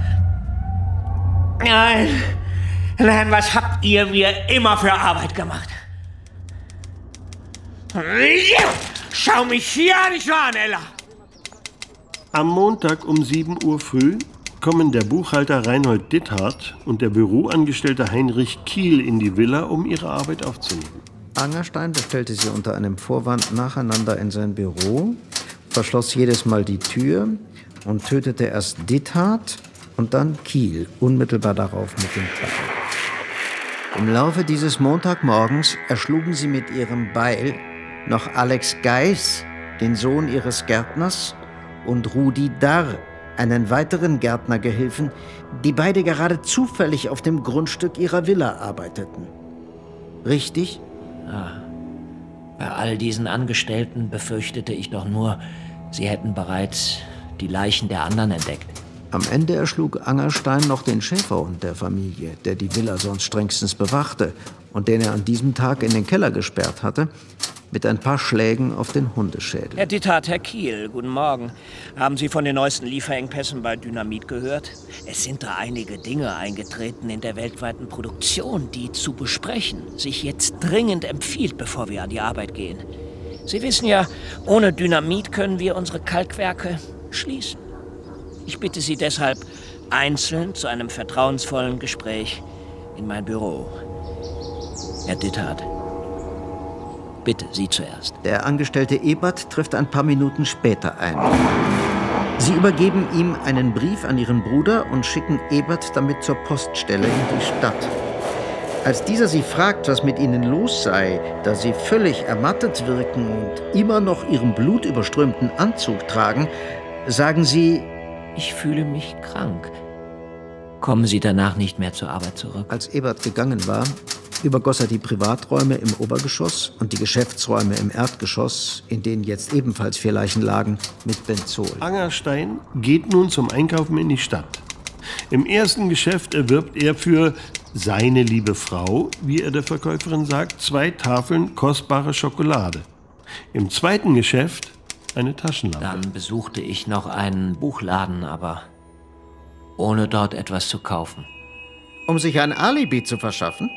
Nein, nein, was habt ihr mir immer für Arbeit gemacht? Schau mich hier nicht so an, Ella. Am Montag um sieben Uhr früh kommen der Buchhalter Reinhold Ditthardt und der Büroangestellte Heinrich Kiel in die Villa, um ihre Arbeit aufzunehmen. Angerstein bestellte sie unter einem Vorwand nacheinander in sein Büro, verschloss jedes Mal die Tür und tötete erst Ditthardt und dann Kiel unmittelbar darauf mit dem Klappen. Im Laufe dieses Montagmorgens erschlugen sie mit ihrem Beil noch Alex Geis, den Sohn ihres Gärtners, und Rudi Darr, einen weiteren Gärtnergehilfen, die beide gerade zufällig auf dem Grundstück ihrer Villa arbeiteten. Richtig? Ja. Bei all diesen Angestellten befürchtete ich doch nur, sie hätten bereits die Leichen der anderen entdeckt. Am Ende erschlug Angerstein noch den Schäferhund der Familie, der die Villa sonst strengstens bewachte und den er an diesem Tag in den Keller gesperrt hatte, mit ein paar Schlägen auf den Hundeschädel. Herr Ditthardt, Herr Kiel, guten Morgen. Haben Sie von den neuesten Lieferengpässen bei Dynamit gehört? Es sind da einige Dinge eingetreten in der weltweiten Produktion, die zu besprechen sich jetzt dringend empfiehlt, bevor wir an die Arbeit gehen. Sie wissen ja, ohne Dynamit können wir unsere Kalkwerke schließen. Ich bitte Sie deshalb einzeln zu einem vertrauensvollen Gespräch in mein Büro. Herr Ditthardt, bitte, Sie zuerst. Der Angestellte Ebert trifft ein paar Minuten später ein. Sie übergeben ihm einen Brief an ihren Bruder und schicken Ebert damit zur Poststelle in die Stadt. Als dieser sie fragt, was mit ihnen los sei, da sie völlig ermattet wirken und immer noch ihren blutüberströmten Anzug tragen, sagen sie: Ich fühle mich krank. Kommen Sie danach nicht mehr zur Arbeit zurück? Als Ebert gegangen war, übergoss er die Privaträume im Obergeschoss und die Geschäftsräume im Erdgeschoss, in denen jetzt ebenfalls vier Leichen lagen, mit Benzol. Angerstein geht nun zum Einkaufen in die Stadt. Im ersten Geschäft erwirbt er für seine liebe Frau, wie er der Verkäuferin sagt, zwei Tafeln kostbare Schokolade. Im zweiten Geschäft eine Taschenlampe. Dann besuchte ich noch einen Buchladen, aber ohne dort etwas zu kaufen. Um sich ein Alibi zu verschaffen?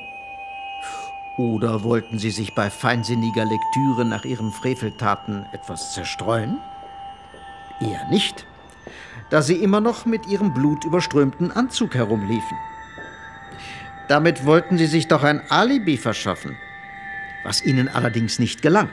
Oder wollten Sie sich bei feinsinniger Lektüre nach Ihren Freveltaten etwas zerstreuen? Eher nicht, da Sie immer noch mit Ihrem blutüberströmten Anzug herumliefen. Damit wollten Sie sich doch ein Alibi verschaffen, was Ihnen allerdings nicht gelang.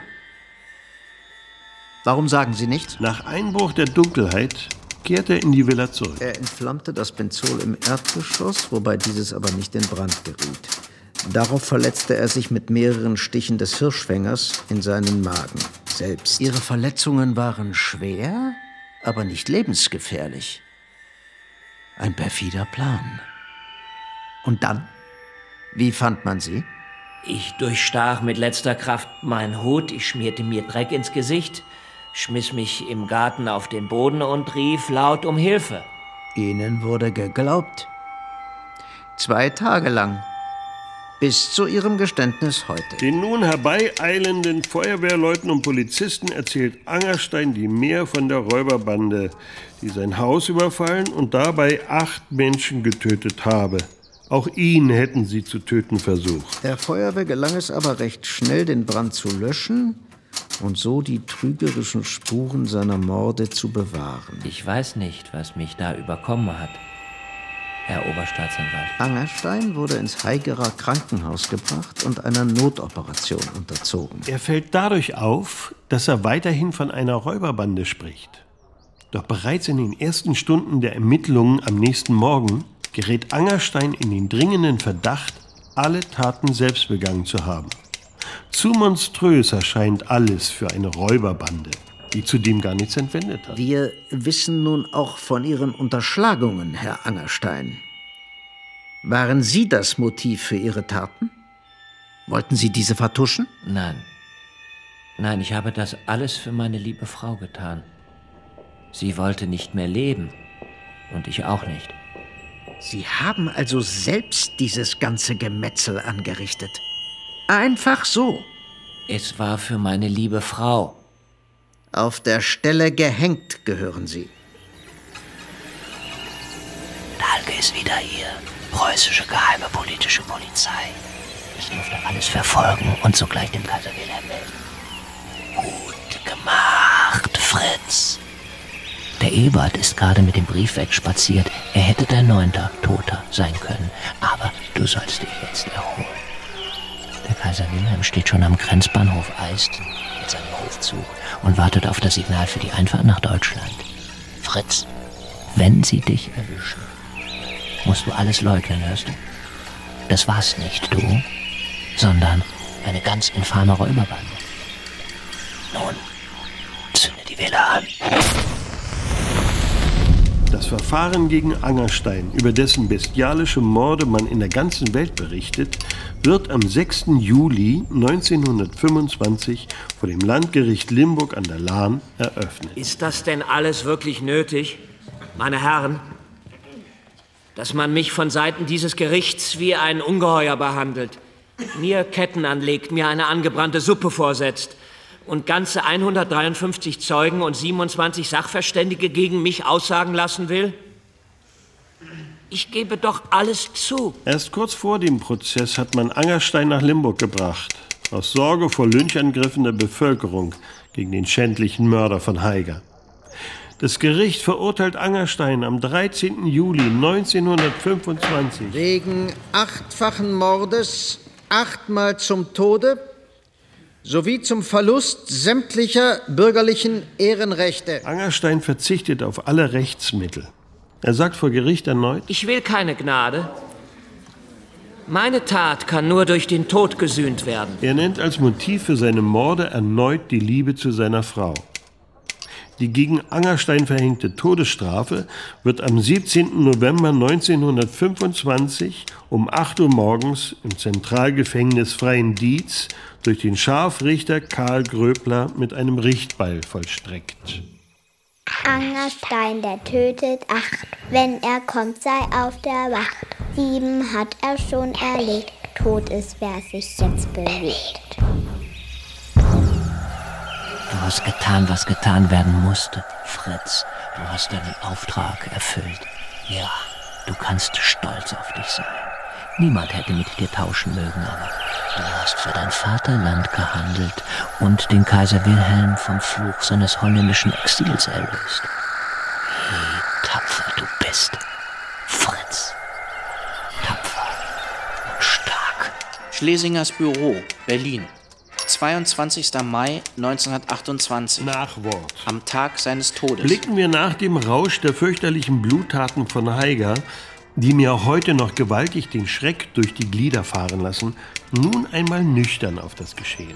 Warum sagen Sie nichts? Nach Einbruch der Dunkelheit kehrte er in die Villa zurück. Er entflammte das Benzol im Erdgeschoss, wobei dieses aber nicht in Brand geriet. Darauf verletzte er sich mit mehreren Stichen des Hirschfängers in seinen Magen selbst. Ihre Verletzungen waren schwer, aber nicht lebensgefährlich. Ein perfider Plan. Und dann? Wie fand man sie? Ich durchstach mit letzter Kraft meinen Hut, ich schmierte mir Dreck ins Gesicht, schmiss mich im Garten auf den Boden und rief laut um Hilfe. Ihnen wurde geglaubt. Zwei Tage lang. Bis zu Ihrem Geständnis heute. Den nun herbeieilenden Feuerwehrleuten und Polizisten erzählt Angerstein die Mehr von der Räuberbande, die sein Haus überfallen und dabei acht Menschen getötet habe. Auch ihn hätten sie zu töten versucht. Der Feuerwehr gelang es aber recht schnell, den Brand zu löschen und so die trügerischen Spuren seiner Morde zu bewahren. Ich weiß nicht, was mich da überkommen hat, Herr Oberstaatsanwalt. Angerstein wurde ins Haigerer Krankenhaus gebracht und einer Notoperation unterzogen. Er fällt dadurch auf, dass er weiterhin von einer Räuberbande spricht. Doch bereits in den ersten Stunden der Ermittlungen am nächsten Morgen gerät Angerstein in den dringenden Verdacht, alle Taten selbst begangen zu haben. Zu monströs erscheint alles für eine Räuberbande, die zudem gar nichts entwendet hat. Wir wissen nun auch von Ihren Unterschlagungen, Herr Angerstein. Waren Sie das Motiv für Ihre Taten? Wollten Sie diese vertuschen? Nein. Nein, ich habe das alles für meine liebe Frau getan. Sie wollte nicht mehr leben. Und ich auch nicht. Sie haben also selbst dieses ganze Gemetzel angerichtet. Einfach so. Es war für meine liebe Frau. Auf der Stelle gehängt gehören Sie. Dahlke ist wieder hier. Preußische geheime politische Polizei. Ich durfte alles verfolgen und sogleich dem Kaiser Wilhelm melden. Gut gemacht, Fritz. Der Ewald ist gerade mit dem Brief wegspaziert. Er hätte dein neunter Toter sein können. Aber du sollst dich jetzt erholen. Der Kaiser Wilhelm steht schon am Grenzbahnhof Eist mit seinem Hofzug und wartet auf das Signal für die Einfahrt nach Deutschland. Fritz, wenn sie dich erwischen, musst du alles leugnen, hörst du? Das warst nicht du, sondern eine ganz infame Räuberbande. Nun, zünde die Villa an. Das Verfahren gegen Angerstein, über dessen bestialische Morde man in der ganzen Welt berichtet, wird am sechsten Juli neunzehnhundertfünfundzwanzig vor dem Landgericht Limburg an der Lahn eröffnet. Ist das denn alles wirklich nötig, meine Herren? Dass man mich von Seiten dieses Gerichts wie ein Ungeheuer behandelt, mir Ketten anlegt, mir eine angebrannte Suppe vorsetzt und ganze hundertdreiundfünfzig Zeugen und siebenundzwanzig Sachverständige gegen mich aussagen lassen will? Ich gebe doch alles zu. Erst kurz vor dem Prozess hat man Angerstein nach Limburg gebracht, aus Sorge vor Lynchangriffen der Bevölkerung gegen den schändlichen Mörder von Haiger. Das Gericht verurteilt Angerstein am dreizehnten Juli neunzehnhundertfünfundzwanzig wegen achtfachen Mordes, achtmal zum Tode sowie zum Verlust sämtlicher bürgerlichen Ehrenrechte. Angerstein verzichtet auf alle Rechtsmittel. Er sagt vor Gericht erneut: Ich will keine Gnade. Meine Tat kann nur durch den Tod gesühnt werden. Er nennt als Motiv für seine Morde erneut die Liebe zu seiner Frau. Die gegen Angerstein verhängte Todesstrafe wird am siebzehnten November neunzehnhundertfünfundzwanzig um acht Uhr morgens im Zentralgefängnis Freiendietz durch den Scharfrichter Karl Gröbler mit einem Richtbeil vollstreckt. Angerstein, der tötet, acht. Wenn er kommt, sei auf der Wacht. Sieben hat er schon erlegt. Tot ist, wer sich jetzt bewegt. Du hast getan, was getan werden musste, Fritz. Du hast deinen Auftrag erfüllt. Ja, du kannst stolz auf dich sein. Niemand hätte mit dir tauschen mögen, aber du hast für dein Vaterland gehandelt und den Kaiser Wilhelm vom Fluch seines holländischen Exils erlöst. Wie tapfer du bist, Fritz. Tapfer und stark. Schlesingers Büro, Berlin. zweiundzwanzigster Mai neunzehnhundertachtundzwanzig. Nachwort. Am Tag seines Todes. Blicken wir nach dem Rausch der fürchterlichen Bluttaten von Haiger, die mir heute noch gewaltig den Schreck durch die Glieder fahren lassen, nun einmal nüchtern auf das Geschehen.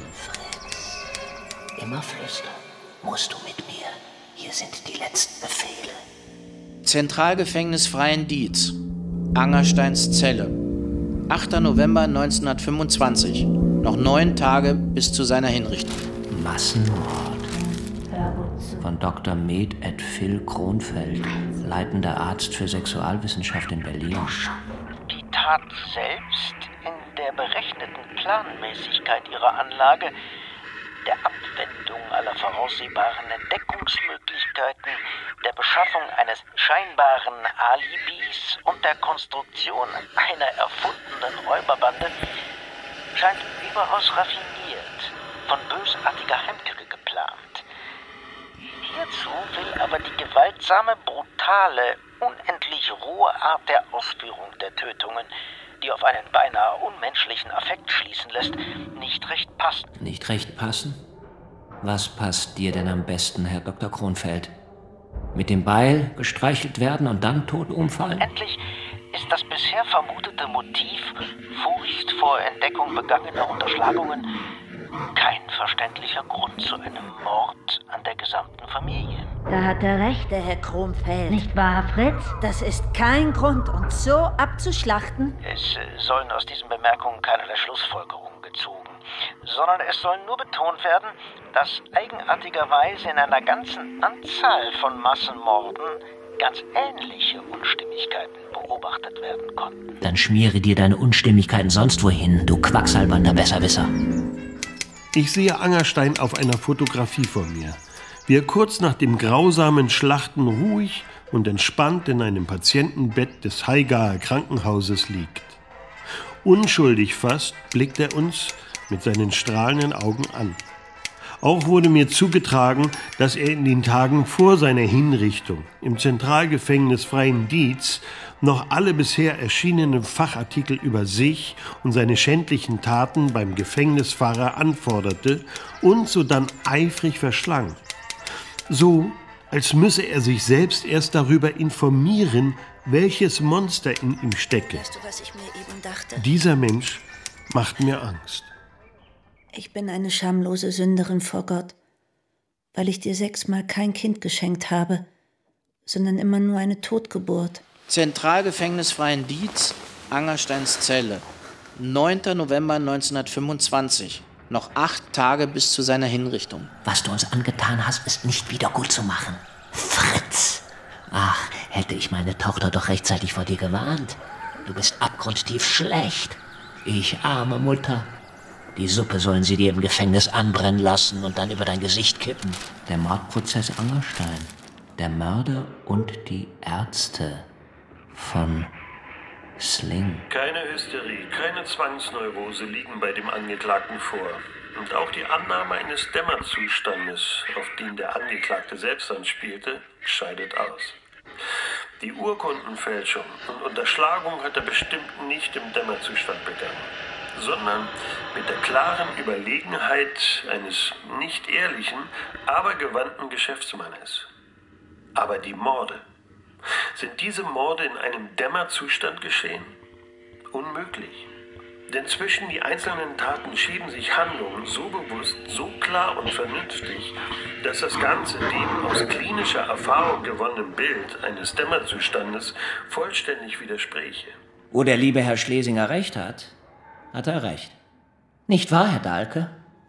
Fritz, immer flüstern. Musst du mit mir. Hier sind die letzten Befehle. Zentralgefängnis Freiendietz. Angersteins Zelle. achter November neunzehnhundertfünfundzwanzig. Noch neun Tage bis zu seiner Hinrichtung. Massenmord. Von Doktor Med et Phil Kronfeld, leitender Arzt für Sexualwissenschaft in Berlin. Die Tat selbst in der berechneten Planmäßigkeit ihrer Anlage, der Abwendung aller voraussehbaren Entdeckungsmöglichkeiten, der Beschaffung eines scheinbaren Alibis und der Konstruktion einer erfundenen Räuberbande scheint überaus raffiniert, von bösartiger Heimtücke geplant. Hierzu will aber die gewaltsame, brutale, unendlich rohe Art der Ausführung der Tötungen, die auf einen beinahe unmenschlichen Affekt schließen lässt, nicht recht passen. Nicht recht passen? Was passt dir denn am besten, Herr Doktor Kronfeld? Mit dem Beil gestreichelt werden und dann tot umfallen? Endlich ist das bisher vermutete Motiv, Furcht vor Entdeckung begangener Unterschlagungen, kein verständlicher Grund zu einem Mord an der gesamten Familie. Da hat er recht, der Herr Kronfeld. Nicht wahr, Fritz? Das ist kein Grund, uns so abzuschlachten. Es äh, sollen aus diesen Bemerkungen keinerlei Schlussfolgerungen gezogen, sondern es soll nur betont werden, dass eigenartigerweise in einer ganzen Anzahl von Massenmorden ganz ähnliche Unstimmigkeiten beobachtet werden konnten. Dann schmiere dir deine Unstimmigkeiten sonst wohin, du quacksalbernder Besserwisser. Ich sehe Angerstein auf einer Fotografie vor mir, wie er kurz nach dem grausamen Schlachten ruhig und entspannt in einem Patientenbett des Haigaer Krankenhauses liegt. Unschuldig fast blickt er uns mit seinen strahlenden Augen an. Auch wurde mir zugetragen, dass er in den Tagen vor seiner Hinrichtung im Zentralgefängnis Freiendietz noch alle bisher erschienenen Fachartikel über sich und seine schändlichen Taten beim Gefängnisfahrer anforderte und sodann eifrig verschlang. So, als müsse er sich selbst erst darüber informieren, welches Monster in ihm stecke. Weißt du, was ich mir eben dachte? Dieser Mensch macht mir Angst. Ich bin eine schamlose Sünderin vor Gott, weil ich dir sechsmal kein Kind geschenkt habe, sondern immer nur eine Totgeburt. Zentralgefängnis Freiendietz, Angersteins Zelle. neunter November neunzehnhundertfünfundzwanzig. Noch acht Tage bis zu seiner Hinrichtung. Was du uns angetan hast, ist nicht wieder gut zu machen. Fritz! Ach, hätte ich meine Tochter doch rechtzeitig vor dir gewarnt. Du bist abgrundtief schlecht. Ich arme Mutter. Die Suppe sollen sie dir im Gefängnis anbrennen lassen und dann über dein Gesicht kippen. Der Mordprozess Angerstein. Der Mörder und die Ärzte von Sling. Keine Hysterie, keine Zwangsneurose liegen bei dem Angeklagten vor. Und auch die Annahme eines Dämmerzustandes, auf den der Angeklagte selbst anspielte, scheidet aus. Die Urkundenfälschung und Unterschlagung hat er bestimmt nicht im Dämmerzustand begangen, sondern mit der klaren Überlegenheit eines nicht ehrlichen, aber gewandten Geschäftsmannes. Aber die Morde, sind diese Morde in einem Dämmerzustand geschehen? Unmöglich. Denn zwischen die einzelnen Taten schieben sich Handlungen so bewusst, so klar und vernünftig, dass das Ganze dem aus klinischer Erfahrung gewonnenen Bild eines Dämmerzustandes vollständig widerspräche. Wo der liebe Herr Schlesinger recht hat, hat er recht. Nicht wahr, Herr Dahlke?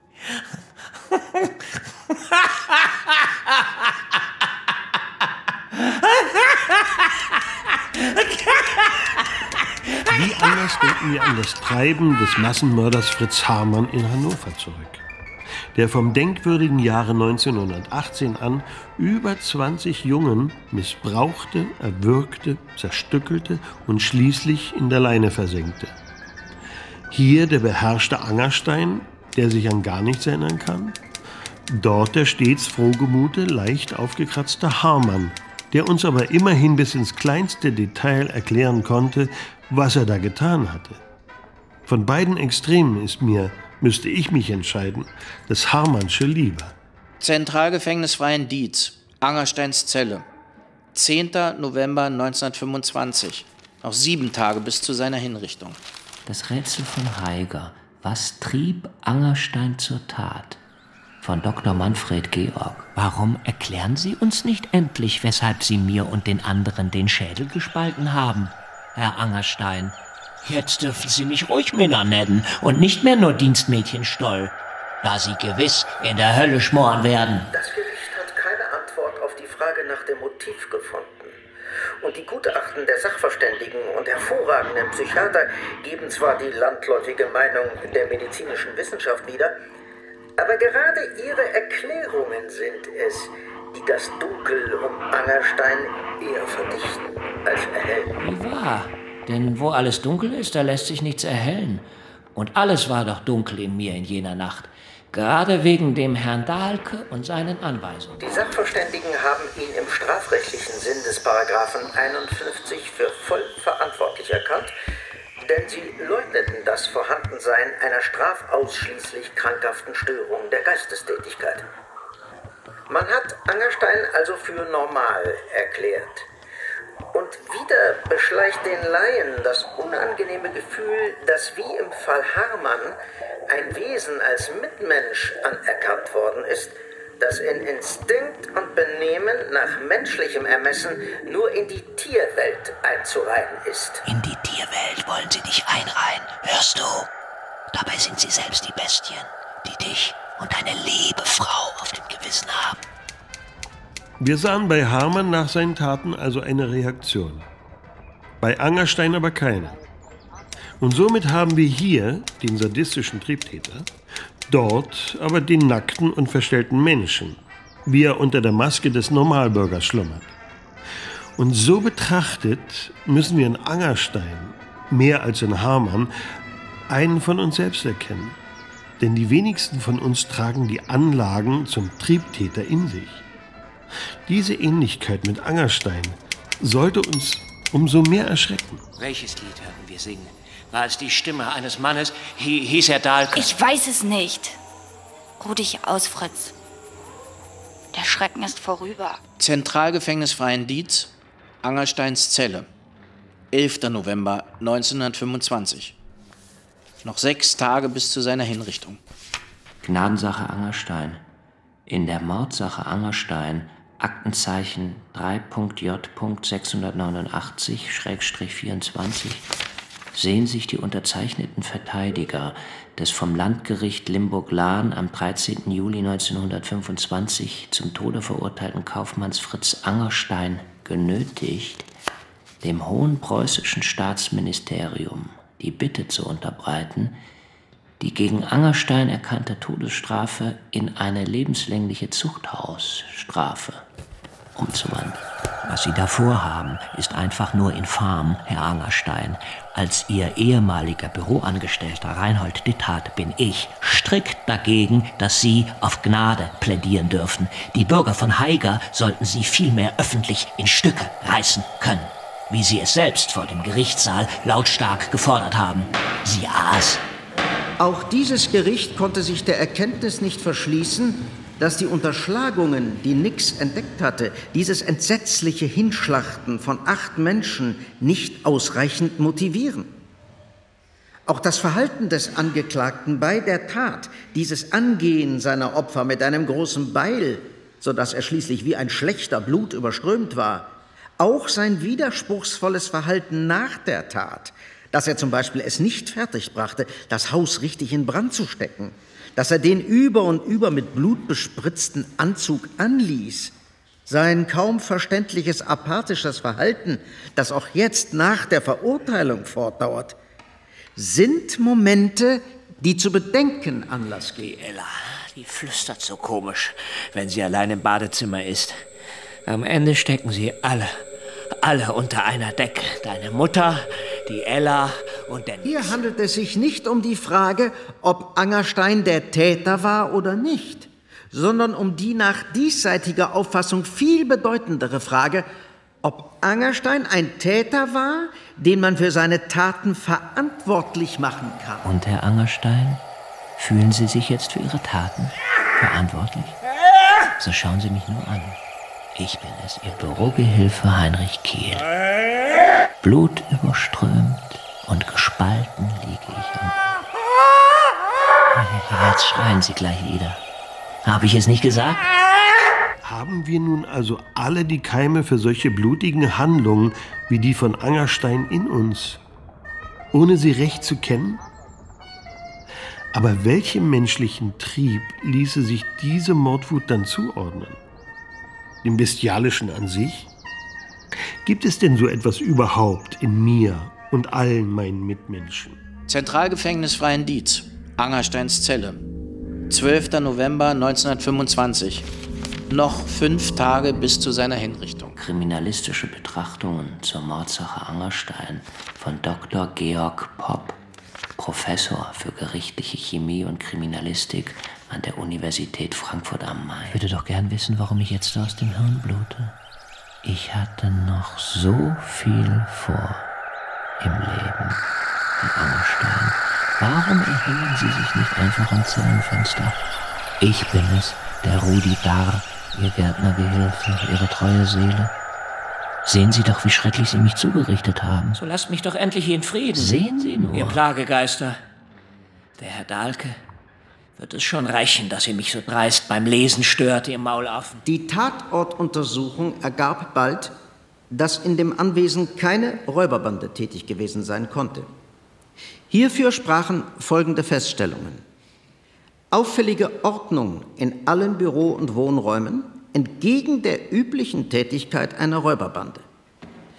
Wie anders denken wir an das Treiben des Massenmörders Fritz Haarmann in Hannover zurück, der vom denkwürdigen Jahre neunzehnhundertachtzehn an über zwanzig Jungen missbrauchte, erwürgte, zerstückelte und schließlich in der Leine versenkte. Hier der beherrschte Angerstein, der sich an gar nichts erinnern kann. Dort der stets frohgemute, leicht aufgekratzte Haarmann, der uns aber immerhin bis ins kleinste Detail erklären konnte, was er da getan hatte. Von beiden Extremen ist mir, müsste ich mich entscheiden, das Haarmannsche lieber. Zentralgefängnis Freiendietz, Angersteins Zelle. zehnter November neunzehnhundertfünfundzwanzig. Noch sieben Tage bis zu seiner Hinrichtung. Das Rätsel von Haiger. Was trieb Angerstein zur Tat? Von Doktor Manfred Georg. Warum erklären Sie uns nicht endlich, weshalb Sie mir und den anderen den Schädel gespalten haben, Herr Angerstein? Jetzt dürfen Sie mich ruhig Minna nennen und nicht mehr nur Dienstmädchen Stoll, da Sie gewiss in der Hölle schmoren werden. Das Gericht hat keine Antwort auf die Frage nach dem Motiv gefunden. Und die Gutachten der Sachverständigen und hervorragenden Psychiater geben zwar die landläufige Meinung der medizinischen Wissenschaft wieder, aber gerade ihre Erklärungen sind es, die das Dunkel um Angerstein eher verdichten als erhellen. Wie wahr? Denn wo alles dunkel ist, da lässt sich nichts erhellen. Und alles war doch dunkel in mir in jener Nacht. Gerade wegen dem Herrn Dahlke und seinen Anweisungen. Die Sachverständigen haben ihn im strafrechtlichen Sinn des Paragraphen einundfünfzig für voll verantwortlich erkannt, denn sie leugneten das Vorhandensein einer strafausschließlich krankhaften Störung der Geistestätigkeit. Man hat Angerstein also für normal erklärt. Und wieder beschleicht den Laien das unangenehme Gefühl, dass wie im Fall Haarmann ein Wesen als Mitmensch anerkannt worden ist, das in Instinkt und Benehmen nach menschlichem Ermessen nur in die Tierwelt einzureihen ist. In die Tierwelt wollen sie dich einreihen, hörst du? Dabei sind sie selbst die Bestien, die dich und deine liebe Frau auf dem Gewissen haben. Wir sahen bei Haarmann nach seinen Taten also eine Reaktion. bei Angerstein aber keine. Und somit haben wir hier den sadistischen Triebtäter, dort aber den nackten und verstellten Menschen, wie er unter der Maske des Normalbürgers schlummert. Und so betrachtet müssen wir in Angerstein, mehr als in Hamann, einen von uns selbst erkennen. Denn die wenigsten von uns tragen die Anlagen zum Triebtäter in sich. Diese Ähnlichkeit mit Angerstein sollte uns umso mehr erschrecken. Welches Lied hörten wir singen? War es die Stimme eines Mannes? Hi- hieß er Dahlke? Ich weiß es nicht. Ruh dich aus, Fritz. Der Schrecken ist vorüber. Zentralgefängnis Freiendietz, Angersteins Zelle. elfter November neunzehnhundertfünfundzwanzig. Noch sechs Tage bis zu seiner Hinrichtung. Gnadensache Angerstein. In der Mordsache Angerstein, Aktenzeichen drei J sechshundertneunundachtzig vierundzwanzig, sehen sich die unterzeichneten Verteidiger des vom Landgericht Limburg-Lahn am dreizehnten Juli neunzehnhundertfünfundzwanzig zum Tode verurteilten Kaufmanns Fritz Angerstein genötigt, dem Hohen Preußischen Staatsministerium die Bitte zu unterbreiten, die gegen Angerstein erkannte Todesstrafe in eine lebenslängliche Zuchthausstrafe umzuwandeln. Was Sie da vorhaben, ist einfach nur infam, Herr Angerstein. Als Ihr ehemaliger Büroangestellter Reinhold Dittat bin ich strikt dagegen, dass Sie auf Gnade plädieren dürfen. Die Bürger von Haiger sollten Sie vielmehr öffentlich in Stücke reißen können, wie Sie es selbst vor dem Gerichtssaal lautstark gefordert haben. Sie aß. Auch dieses Gericht konnte sich der Erkenntnis nicht verschließen, dass die Unterschlagungen, die Nix entdeckt hatte, dieses entsetzliche Hinschlachten von acht Menschen nicht ausreichend motivieren. Auch das Verhalten des Angeklagten bei der Tat, dieses Angehen seiner Opfer mit einem großen Beil, sodass er schließlich wie ein Schlächter blutüberströmt war, auch sein widerspruchsvolles Verhalten nach der Tat, dass er zum Beispiel es nicht fertigbrachte, das Haus richtig in Brand zu stecken, dass er den über und über mit Blut bespritzten Anzug anließ, sein kaum verständliches apathisches Verhalten, das auch jetzt nach der Verurteilung fortdauert, sind Momente, die zu bedenken Anlass geben. Die Ella, die flüstert so komisch, wenn sie allein im Badezimmer ist. Am Ende stecken sie alle, alle unter einer Decke. Deine Mutter, die Ella und der Nix. Hier handelt es sich nicht um die Frage, ob Angerstein der Täter war oder nicht, sondern um die nach diesseitiger Auffassung viel bedeutendere Frage, ob Angerstein ein Täter war, den man für seine Taten verantwortlich machen kann. Und Herr Angerstein, fühlen Sie sich jetzt für Ihre Taten verantwortlich? So schauen Sie mich nur an. Ich bin es, Ihr Bürogehilfe Heinrich Kehl. Blutüberströmt und gespalten liege ich am Boden. Jetzt schreien Sie gleich wieder. Habe ich es nicht gesagt? Haben wir nun also alle die Keime für solche blutigen Handlungen wie die von Angerstein in uns, ohne sie recht zu kennen? Aber welchem menschlichen Trieb ließe sich diese Mordwut dann zuordnen? Dem Bestialischen an sich? Gibt es denn so etwas überhaupt in mir und allen meinen Mitmenschen? Zentralgefängnis Freiendietz, Angersteins Zelle. zwölfter November neunzehnhundertfünfundzwanzig. Noch fünf Tage bis zu seiner Hinrichtung. Kriminalistische Betrachtungen zur Mordsache Angerstein von Doktor Georg Popp, Professor für gerichtliche Chemie und Kriminalistik an der Universität Frankfurt am Main. Ich würde doch gern wissen, warum ich jetzt aus dem Hirn blute. Ich hatte noch so viel vor im Leben, Herr Angerstein. Warum erhängen Sie sich nicht einfach am Zellenfenster? Ich bin es, der Rudi Darr, Ihr Gärtnergehilfe, Ihre treue Seele. Sehen Sie doch, wie schrecklich Sie mich zugerichtet haben. So lasst mich doch endlich hier in Frieden. Sehen Sie nur. Ihr Plagegeister. Der Herr Dahlke wird es schon reichen, dass ihr mich so dreist beim Lesen stört, ihr Maulaffen. Die Tatortuntersuchung ergab bald, dass in dem Anwesen keine Räuberbande tätig gewesen sein konnte. Hierfür sprachen folgende Feststellungen. Auffällige Ordnung in allen Büro- und Wohnräumen entgegen der üblichen Tätigkeit einer Räuberbande.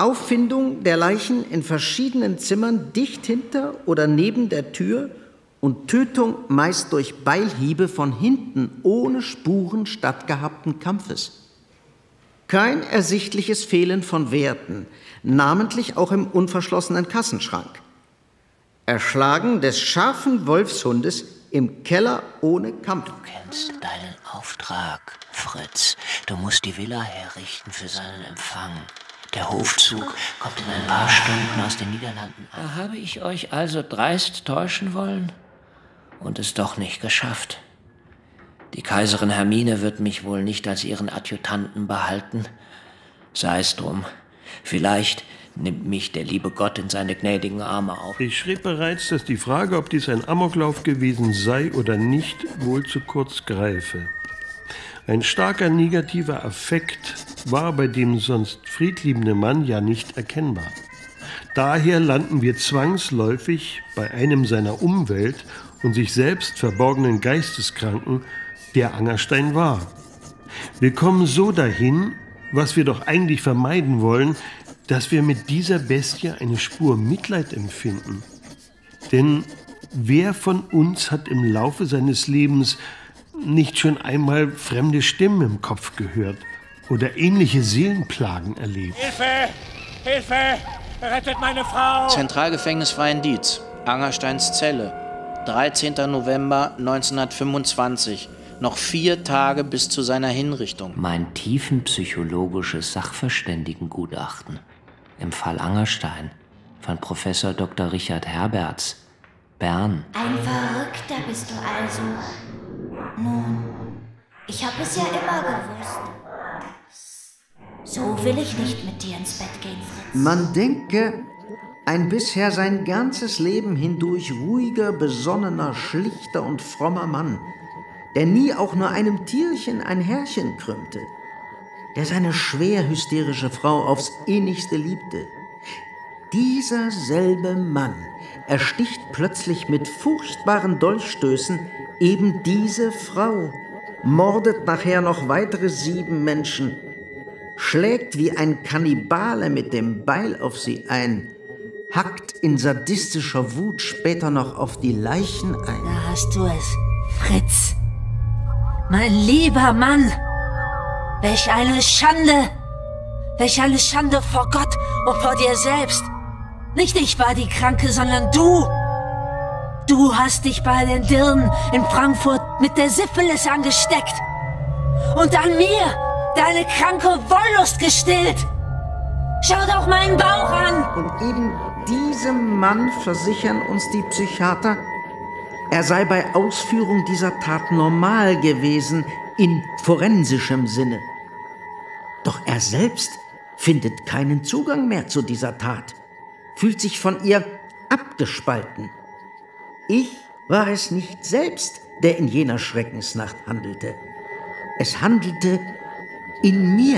Auffindung der Leichen in verschiedenen Zimmern dicht hinter oder neben der Tür und Tötung meist durch Beilhiebe von hinten ohne Spuren stattgehabten Kampfes. Kein ersichtliches Fehlen von Werten, namentlich auch im unverschlossenen Kassenschrank. Erschlagen des scharfen Wolfshundes im Keller ohne Kampf. Du kennst deinen Auftrag, Fritz. Du musst die Villa herrichten für seinen Empfang. Der Hofzug kommt in ein paar Stunden aus den Niederlanden an. Da habe ich euch also dreist täuschen wollen und es doch nicht geschafft. Die Kaiserin Hermine wird mich wohl nicht als ihren Adjutanten behalten. Sei es drum. Vielleicht nimmt mich der liebe Gott in seine gnädigen Arme auf. Ich schrieb bereits, dass die Frage, ob dies ein Amoklauf gewesen sei oder nicht, wohl zu kurz greife. Ein starker negativer Affekt war bei dem sonst friedliebenden Mann ja nicht erkennbar. Daher landen wir zwangsläufig bei einem seiner Umwelt und sich selbst verborgenen Geisteskranken, der Angerstein war. Wir kommen so dahin, was wir doch eigentlich vermeiden wollen, dass wir mit dieser Bestie eine Spur Mitleid empfinden. Denn wer von uns hat im Laufe seines Lebens nicht schon einmal fremde Stimmen im Kopf gehört oder ähnliche Seelenplagen erlebt? Hilfe! Hilfe! Rettet meine Frau! Zentralgefängnis Freiendietz, Angersteins Zelle, dreizehnter November neunzehnhundertfünfundzwanzig. Noch vier Tage bis zu seiner Hinrichtung. Mein tiefenpsychologisches Sachverständigengutachten im Fall Angerstein von Professor Doktor Richard Herberts, Bern. Ein Verrückter bist du also. Nun, ich habe es ja immer gewusst. So will ich nicht mit dir ins Bett gehen, Fritz. Man denke, ein bisher sein ganzes Leben hindurch ruhiger, besonnener, schlichter und frommer Mann, der nie auch nur einem Tierchen ein Härchen krümmte, der seine schwer hysterische Frau aufs innigste liebte. Dieser selbe Mann ersticht plötzlich mit furchtbaren Dolchstößen eben diese Frau, mordet nachher noch weitere sieben Menschen, schlägt wie ein Kannibale mit dem Beil auf sie ein, hackt in sadistischer Wut später noch auf die Leichen ein. Da hast du es, Fritz. Mein lieber Mann, welch eine Schande, welch eine Schande vor Gott und vor dir selbst. Nicht ich war die Kranke, sondern du. Du hast dich bei den Dirnen in Frankfurt mit der Syphilis angesteckt und an mir deine kranke Wollust gestillt. Schau doch meinen Bauch an. Und eben diesem Mann versichern uns die Psychiater, er sei bei Ausführung dieser Tat normal gewesen, in forensischem Sinne. Doch er selbst findet keinen Zugang mehr zu dieser Tat, fühlt sich von ihr abgespalten. Ich war es nicht selbst, der in jener Schreckensnacht handelte. Es handelte in mir.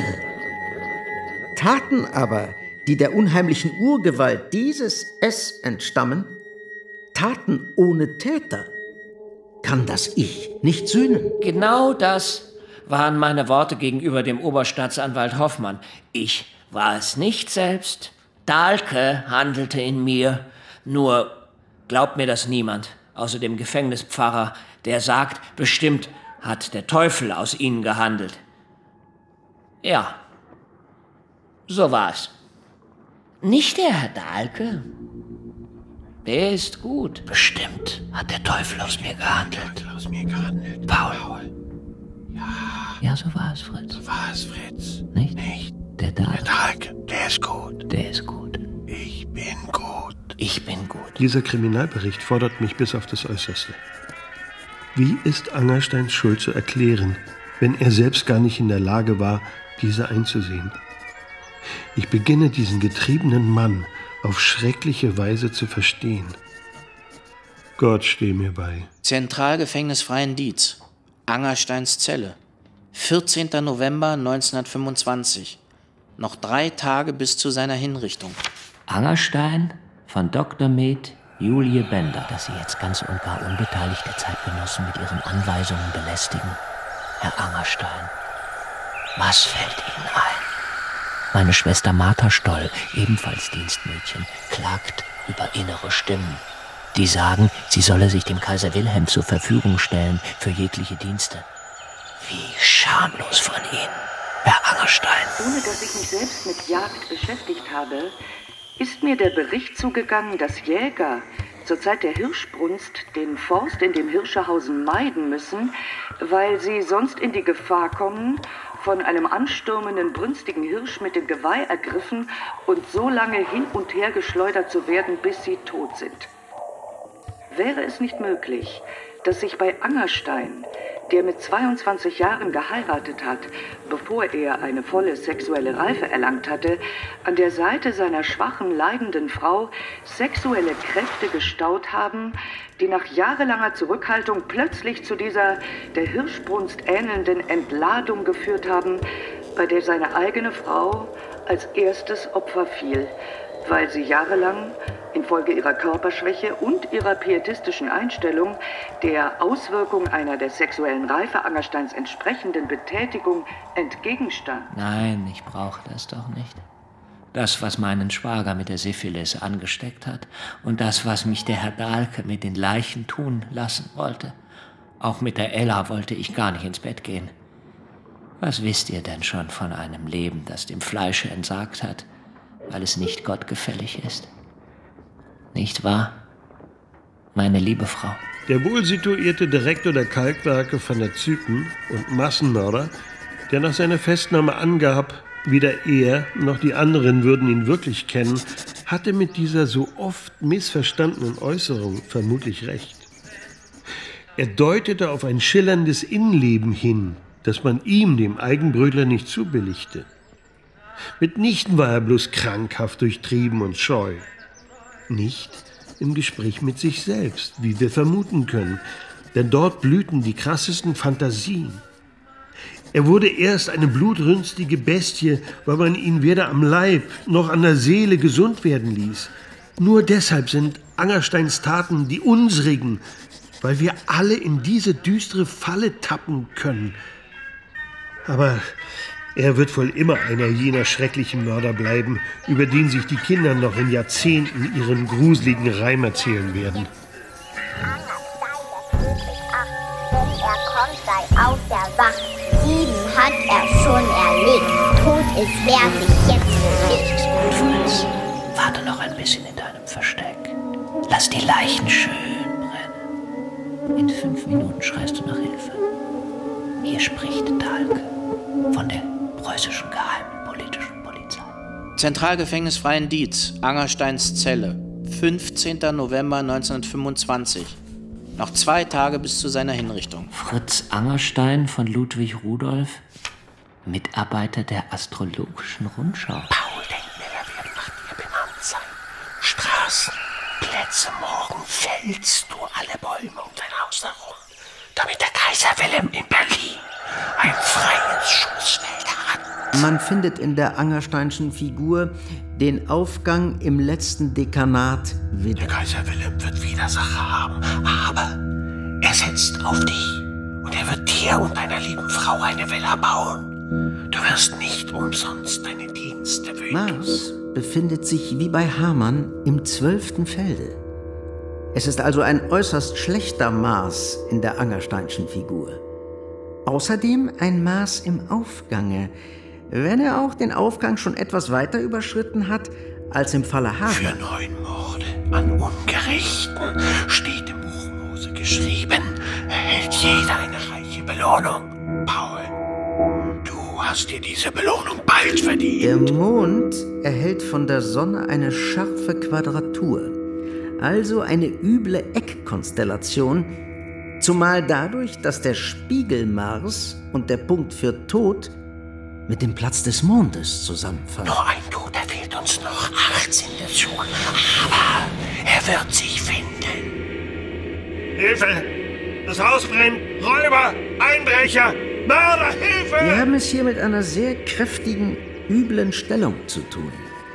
Taten aber, die der unheimlichen Urgewalt dieses Es entstammen, Taten ohne Täter, kann das Ich nicht sühnen. Genau das waren meine Worte gegenüber dem Oberstaatsanwalt Hoffmann. Ich war es nicht selbst. Dahlke handelte in mir. Nur glaubt mir das niemand, außer dem Gefängnispfarrer, der sagt, bestimmt hat der Teufel aus ihnen gehandelt. Ja, so war's. Nicht der Herr Dahlke. Der ist gut. Bestimmt hat der Teufel aus mir gehandelt. Aus mir gehandelt. Paul. Paul. Ja. Ja, so war es, Fritz. So war es, Fritz. Nicht? Nicht. Der Dahlke. Der Dahlke, der ist gut. Der ist gut. Ich bin gut. Ich bin gut. Dieser Kriminalbericht fordert mich bis auf das Äußerste. Wie ist Angersteins Schuld zu erklären, wenn er selbst gar nicht in der Lage war, diese einzusehen? Ich beginne diesen getriebenen Mann auf schreckliche Weise zu verstehen. Gott steh mir bei. Zentralgefängnis Freiendietz, Angersteins Zelle, vierzehnter November neunzehnhundertfünfundzwanzig. Noch drei Tage bis zu seiner Hinrichtung. Angerstein von Doktor Med Julie Bender. Dass Sie jetzt ganz und gar unbeteiligte Zeitgenossen mit Ihren Anweisungen belästigen. Herr Angerstein, was fällt Ihnen ein? Meine Schwester Martha Stoll, ebenfalls Dienstmädchen, klagt über innere Stimmen, die sagen, sie solle sich dem Kaiser Wilhelm zur Verfügung stellen für jegliche Dienste. Wie schamlos von Ihnen, Herr Angerstein. Ohne dass ich mich selbst mit Jagd beschäftigt habe, ist mir der Bericht zugegangen, dass Jäger zur Zeit der Hirschbrunst den Forst in dem Hirscherhausen meiden müssen, weil sie sonst in die Gefahr kommen, von einem anstürmenden, brünstigen Hirsch mit dem Geweih ergriffen und so lange hin und her geschleudert zu werden, bis sie tot sind. Wäre es nicht möglich, dass sich bei Angerstein, der mit zweiundzwanzig Jahren geheiratet hat, bevor er eine volle sexuelle Reife erlangt hatte, an der Seite seiner schwachen, leidenden Frau sexuelle Kräfte gestaut haben, die nach jahrelanger Zurückhaltung plötzlich zu dieser der Hirschbrunst ähnelnden Entladung geführt haben, bei der seine eigene Frau als erstes Opfer fiel, weil sie jahrelang infolge ihrer Körperschwäche und ihrer pietistischen Einstellung der Auswirkung einer der sexuellen Reife Angersteins entsprechenden Betätigung entgegenstand. Nein, ich brauche das doch nicht. Das, was meinen Schwager mit der Syphilis angesteckt hat und das, was mich der Herr Dahlke mit den Leichen tun lassen wollte. Auch mit der Ella wollte ich gar nicht ins Bett gehen. Was wisst ihr denn schon von einem Leben, das dem Fleische entsagt hat, weil es nicht gottgefällig ist? Nicht wahr, meine liebe Frau? Der wohlsituierte Direktor der Kalkwerke van der Zypen und Massenmörder, der nach seiner Festnahme angab, weder er noch die anderen würden ihn wirklich kennen, hatte mit dieser so oft missverstandenen Äußerung vermutlich recht. Er deutete auf ein schillerndes Innenleben hin, das man ihm, dem Eigenbrötler, nicht zubilligte. Mitnichten war er bloß krankhaft durchtrieben und scheu. Nicht im Gespräch mit sich selbst, wie wir vermuten können, denn dort blühten die krassesten Fantasien. Er wurde erst eine blutrünstige Bestie, weil man ihn weder am Leib noch an der Seele gesund werden ließ. Nur deshalb sind Angersteins Taten die unsrigen, weil wir alle in diese düstere Falle tappen können. Aber er wird wohl immer einer jener schrecklichen Mörder bleiben, über den sich die Kinder noch in Jahrzehnten ihren gruseligen Reim erzählen werden. Wenn er kommt, sei auf der Wacht. Sieben hat er schon erlegt. Tot ist, wer sich jetzt bewegt. Es ist gut, Fritz. Warte noch ein bisschen in deinem Versteck. Lass die Leichen schön brennen. In fünf Minuten schreist du nach Hilfe. Hier spricht Dahlke von der preußischen geheimen politischen Polizei. Zentralgefängnis Freiendietz, Angersteins Zelle, fünfzehnten November neunzehnhundertfünfundzwanzig. Noch zwei Tage bis zu seiner Hinrichtung. Fritz Angerstein von Ludwig Rudolf, Mitarbeiter der Astrologischen Rundschau. Paul denkt mir, er wird nach dir benannt sein. Straßen, Plätze, morgen fällst du alle Bäume um dein Haus herum, damit der Kaiser Wilhelm in Berlin ein freies Schussfeld hat. Man findet in der Angersteinschen Figur den Aufgang im letzten Dekanat wieder. Der Kaiser Wilhelm wird Widersacher haben, aber er setzt auf dich und er wird dir und deiner lieben Frau eine Villa bauen. Du wirst nicht umsonst deine Dienste wünschen. Mars befindet sich wie bei Hamann im zwölften Felde. Es ist also ein äußerst schlechter Mars in der Angersteinschen Figur. Außerdem ein Mars im Aufgange, wenn er auch den Aufgang schon etwas weiter überschritten hat als im Falle Hamann. Für neun Morde an Ungerechten steht im Buch Mose geschrieben, erhält jeder eine reiche Belohnung. Paul, du hast dir diese Belohnung bald verdient. Der Mond erhält von der Sonne eine scharfe Quadratur, also eine üble Eckkonstellation, zumal dadurch, dass der Spiegelmars und der Punkt für Tod mit dem Platz des Mondes zusammenfallen. Nur ein Toter fehlt uns noch, acht sind es schon, aber er wird sich finden. Hilfe! Das Haus brennt! Räuber! Einbrecher! Mörder! Hilfe! Wir haben es hier mit einer sehr kräftigen, üblen Stellung zu tun.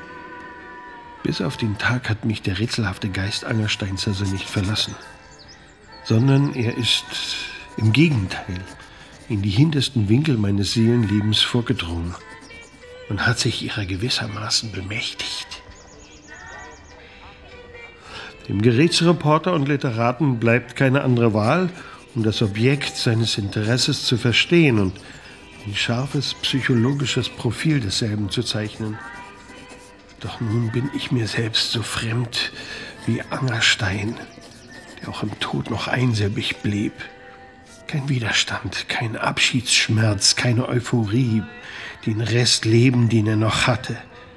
Bis auf den Tag hat mich der rätselhafte Geist Angersteins also nicht verlassen, sondern er ist im Gegenteil in die hintersten Winkel meines Seelenlebens vorgedrungen. und hat sich ihrer gewissermaßen bemächtigt. Dem Gerichtsreporter und Literaten bleibt keine andere Wahl, um das Objekt seines Interesses zu verstehen und ein scharfes psychologisches Profil desselben zu zeichnen. Doch nun bin ich mir selbst so fremd wie Angerstein, der auch im Tod noch einsilbig blieb. Kein Widerstand, kein Abschiedsschmerz, keine Euphorie, den Rest Leben, den er noch hatte.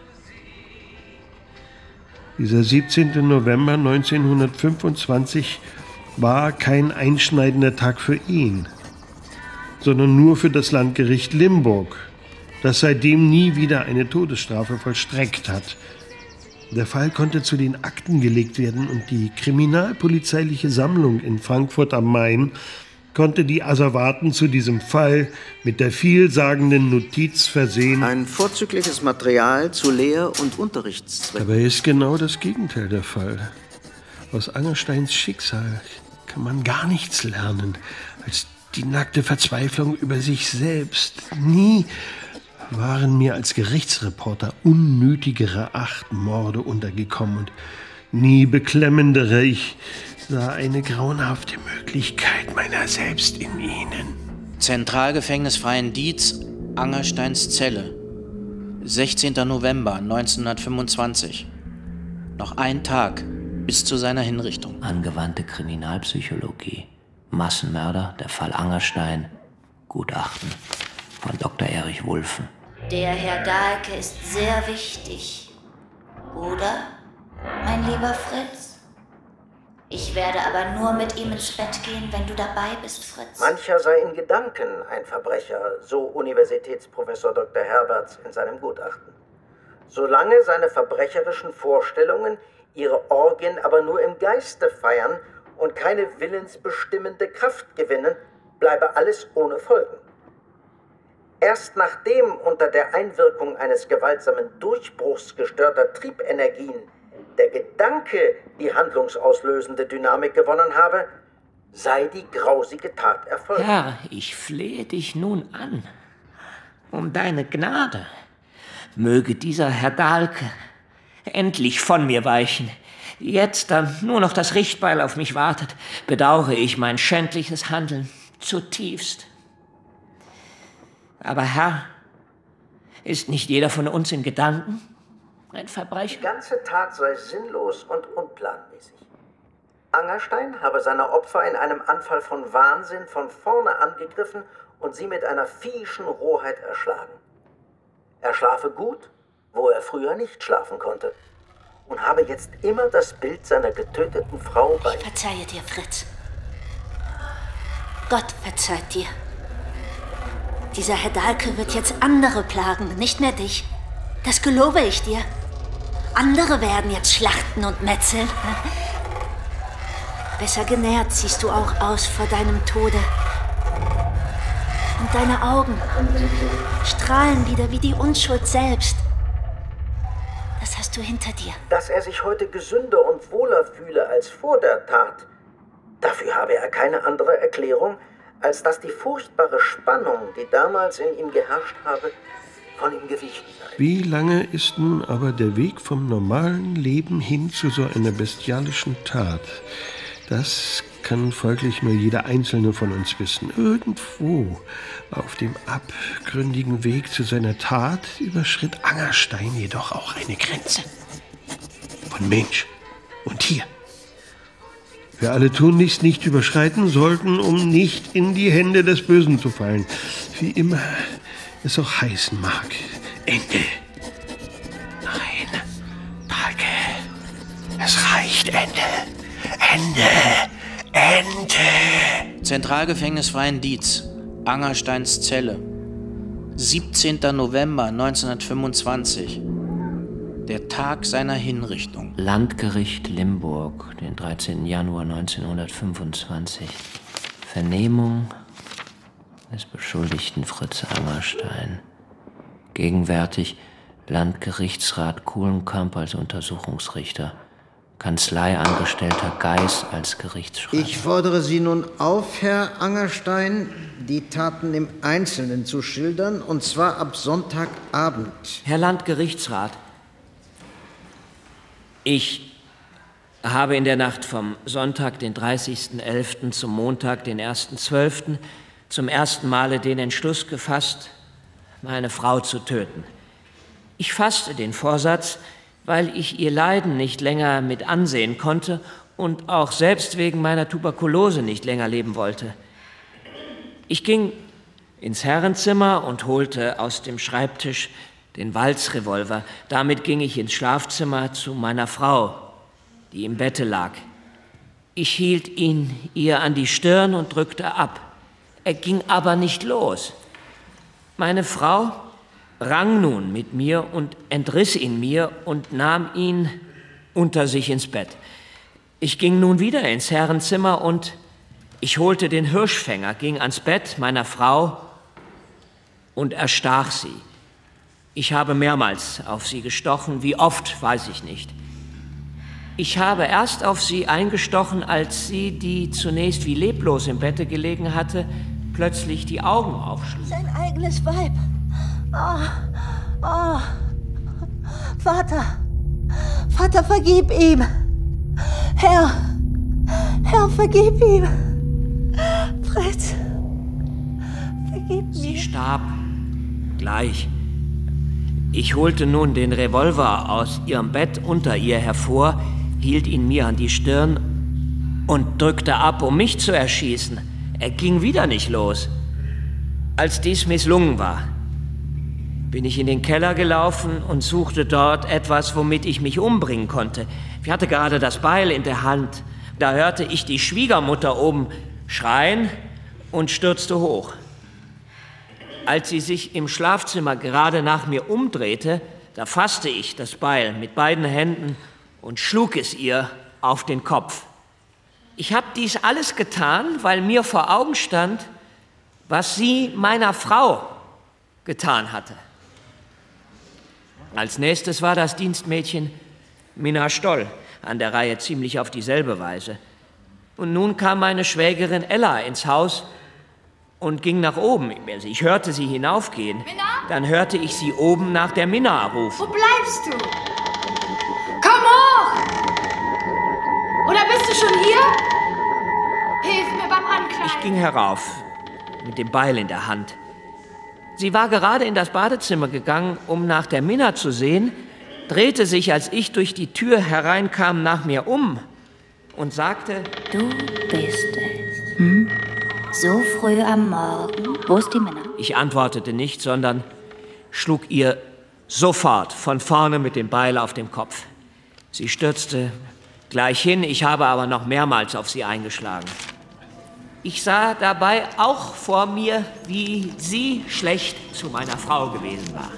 Dieser siebzehnten November neunzehnhundertfünfundzwanzig war kein einschneidender Tag für ihn, sondern nur für das Landgericht Limburg, das seitdem nie wieder eine Todesstrafe vollstreckt hat. Der Fall konnte zu den Akten gelegt werden und die kriminalpolizeiliche Sammlung in Frankfurt am Main konnte die Asservaten zu diesem Fall mit der vielsagenden Notiz versehen: Ein vorzügliches Material zu Lehr- und Unterrichtszwecken. Dabei ist genau das Gegenteil der Fall. Aus Angersteins Schicksal kann man gar nichts lernen, als die nackte Verzweiflung über sich selbst. Nie waren mir als Gerichtsreporter unnötigere acht Morde untergekommen und nie beklemmendere. Ich sah eine grauenhafte Möglichkeit meiner selbst in ihnen. Zentralgefängnis Freiendietz, Angersteins Zelle. sechzehnten November neunzehnhundertfünfundzwanzig. Noch ein Tag bis zu seiner Hinrichtung. Angewandte Kriminalpsychologie. Massenmörder, der Fall Angerstein. Gutachten von Doktor Erich Wulffen. Der Herr Dahlke ist sehr wichtig. Oder, mein lieber Fritz? Ich werde aber nur mit ihm ins Bett gehen, wenn du dabei bist, Fritz. Mancher sei in Gedanken ein Verbrecher, so Universitätsprofessor Doktor Herberts in seinem Gutachten. Solange seine verbrecherischen Vorstellungen ihre Orgien aber nur im Geiste feiern und keine willensbestimmende Kraft gewinnen, bleibe alles ohne Folgen. Erst nachdem unter der Einwirkung eines gewaltsamen Durchbruchs gestörter Triebenergien der Gedanke die handlungsauslösende Dynamik gewonnen habe, sei die grausige Tat erfolgt. Herr, ich flehe dich nun an, um deine Gnade. Möge dieser Herr Dahlke endlich von mir weichen. Jetzt, da nur noch das Richtbeil auf mich wartet, bedauere ich mein schändliches Handeln zutiefst. Aber Herr, ist nicht jeder von uns in Gedanken ein Verbrecher? Die ganze Tat sei sinnlos und unplanmäßig. Angerstein habe seine Opfer in einem Anfall von Wahnsinn von vorne angegriffen und sie mit einer viehischen Rohheit erschlagen. Er schlafe gut, wo er früher nicht schlafen konnte, und habe jetzt immer das Bild seiner getöteten Frau bei. Ich verzeihe dir, Fritz. Gott verzeiht dir. Dieser Herr Dahlke wird jetzt andere plagen, nicht mehr dich. Das gelobe ich dir. Andere werden jetzt schlachten und metzeln. Besser genährt siehst du auch aus vor deinem Tode. Und deine Augen strahlen wieder wie die Unschuld selbst. Das hast du hinter dir. Dass er sich heute gesünder und wohler fühle als vor der Tat, dafür habe er keine andere Erklärung, als dass die furchtbare Spannung, die damals in ihm geherrscht habe, von ihm gewichen sei. Wie lange ist nun aber der Weg vom normalen Leben hin zu so einer bestialischen Tat? Das kann folglich nur jeder Einzelne von uns wissen. Irgendwo auf dem abgründigen Weg zu seiner Tat überschritt Angerstein jedoch auch eine Grenze von Mensch und Tier. Wir alle tunlichst nicht überschreiten sollten, um nicht in die Hände des Bösen zu fallen. Wie immer es auch heißen mag. Ende. Nein, Dahlke. Es reicht. Ende. Ende. Ende. Zentralgefängnis Freiendietz, Angersteins Zelle. siebzehnten November neunzehnhundertfünfundzwanzig. Der Tag seiner Hinrichtung. Landgericht Limburg, den dreizehnten Januar neunzehnhundertfünfundzwanzig. Vernehmung des Beschuldigten Fritz Angerstein. Gegenwärtig Landgerichtsrat Kuhlenkamp als Untersuchungsrichter. Kanzleiangestellter Geis als Gerichtsschreiber. Ich fordere Sie nun auf, Herr Angerstein, die Taten im Einzelnen zu schildern, und zwar ab Sonntagabend. Herr Landgerichtsrat, ich habe in der Nacht vom Sonntag, den dreißigsten elften zum Montag, den ersten zwölften zum ersten Male den Entschluss gefasst, meine Frau zu töten. Ich fasste den Vorsatz, weil ich ihr Leiden nicht länger mit ansehen konnte und auch selbst wegen meiner Tuberkulose nicht länger leben wollte. Ich ging ins Herrenzimmer und holte aus dem Schreibtisch den Walzrevolver. Damit ging ich ins Schlafzimmer zu meiner Frau, die im Bette lag. Ich hielt ihn ihr an die Stirn und drückte ab. Er ging aber nicht los. Meine Frau rang nun mit mir und entriss ihn mir und nahm ihn unter sich ins Bett. Ich ging nun wieder ins Herrenzimmer und ich holte den Hirschfänger, ging ans Bett meiner Frau und erstach sie. Ich habe mehrmals auf sie gestochen, wie oft, weiß ich nicht. Ich habe erst auf sie eingestochen, als sie, die zunächst wie leblos im Bette gelegen hatte, plötzlich die Augen aufschlug. Sein eigenes Weib. Oh, oh. Vater, Vater, vergib ihm. Herr, Herr, vergib ihm. Fritz, vergib mir. Sie starb gleich. Ich holte nun den Revolver aus ihrem Bett unter ihr hervor, hielt ihn mir an die Stirn und drückte ab, um mich zu erschießen. Er ging wieder nicht los. Als dies misslungen war, bin ich in den Keller gelaufen und suchte dort etwas, womit ich mich umbringen konnte. Ich hatte gerade das Beil in der Hand. Da hörte ich die Schwiegermutter oben schreien und stürzte hoch. Als sie sich im Schlafzimmer gerade nach mir umdrehte, da fasste ich das Beil mit beiden Händen und schlug es ihr auf den Kopf. Ich habe dies alles getan, weil mir vor Augen stand, was sie meiner Frau getan hatte. Als nächstes war das Dienstmädchen Minna Stoll an der Reihe, ziemlich auf dieselbe Weise. Und nun kam meine Schwägerin Ella ins Haus und ging nach oben. Also ich hörte sie hinaufgehen. Minna? Dann hörte ich sie oben nach der Minna rufen. Wo bleibst du? Komm hoch! Oder bist du schon hier? Hilf mir beim Ankleiden. Ich ging herauf, mit dem Beil in der Hand. Sie war gerade in das Badezimmer gegangen, um nach der Minna zu sehen, drehte sich, als ich durch die Tür hereinkam, nach mir um und sagte: Du bist es. Hm? So früh am Morgen. Wo ist die Minna? Ich antwortete nicht, sondern schlug ihr sofort von vorne mit dem Beil auf den Kopf. Sie stürzte gleich hin, ich habe aber noch mehrmals auf sie eingeschlagen. Ich sah dabei auch vor mir, wie sie schlecht zu meiner Frau gewesen war.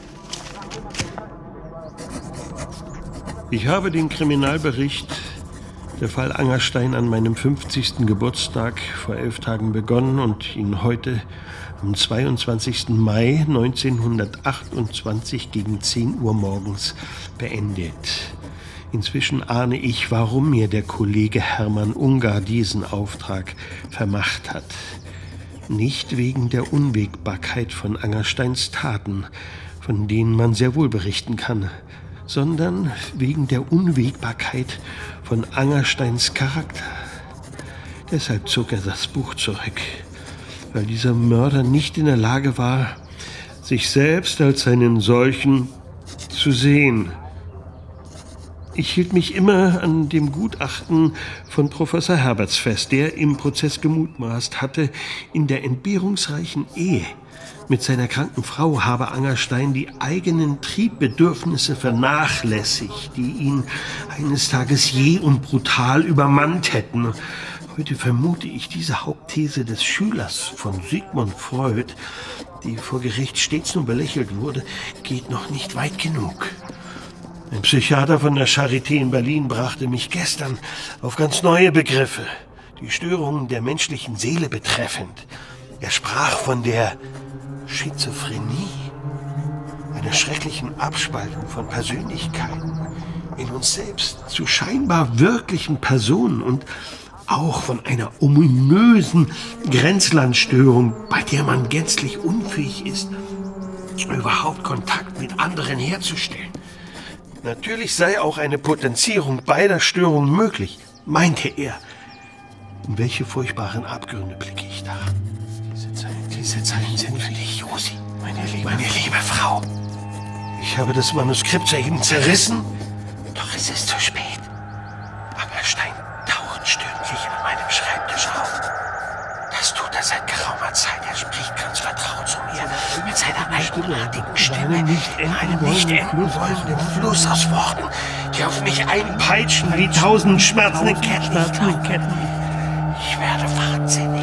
Ich habe den Kriminalbericht der Fall Angerstein an meinem fünfzigsten Geburtstag vor elf Tagen begonnen und ihn heute am zweiundzwanzigsten Mai neunzehnhundertachtundzwanzig gegen zehn Uhr morgens beendet. Inzwischen ahne ich, warum mir der Kollege Hermann Ungar diesen Auftrag vermacht hat. Nicht wegen der Unwägbarkeit von Angersteins Taten, von denen man sehr wohl berichten kann, sondern wegen der Unwägbarkeit von Angersteins Charakter. Deshalb zog er das Buch zurück, weil dieser Mörder nicht in der Lage war, sich selbst als einen solchen zu sehen. Ich hielt mich immer an dem Gutachten von Professor Herberts fest, der im Prozess gemutmaßt hatte, in der entbehrungsreichen Ehe mit seiner kranken Frau habe Angerstein die eigenen Triebbedürfnisse vernachlässigt, die ihn eines Tages jäh und brutal übermannt hätten. Heute vermute ich, diese Hauptthese des Schülers von Sigmund Freud, die vor Gericht stets nur belächelt wurde, geht noch nicht weit genug. Ein Psychiater von der Charité in Berlin brachte mich gestern auf ganz neue Begriffe, die Störungen der menschlichen Seele betreffend. Er sprach von der Schizophrenie, einer schrecklichen Abspaltung von Persönlichkeiten in uns selbst zu scheinbar wirklichen Personen und auch von einer ominösen Grenzlandstörung, bei der man gänzlich unfähig ist, überhaupt Kontakt mit anderen herzustellen. Natürlich sei auch eine Potenzierung beider Störungen möglich, meinte er. In welche furchtbaren Abgründe blicke ich da? Diese Zeilen, diese Zeilen sind für dich, Josi, meine liebe, meine liebe Frau. Ich habe das Manuskript soeben zerrissen, doch es ist zu spät. Angerstein taucht stündlich an meinem Schreibtisch auf. Das tut er seit geraumer Zeit. Er spricht ganz vertraut zu mir, mit seiner eigenartigen Stimme, in einem nicht enden wollenden Fluss aus Worten, die auf mich einpeitschen wie tausend schmerzende Ketten. Ich werde wahnsinnig.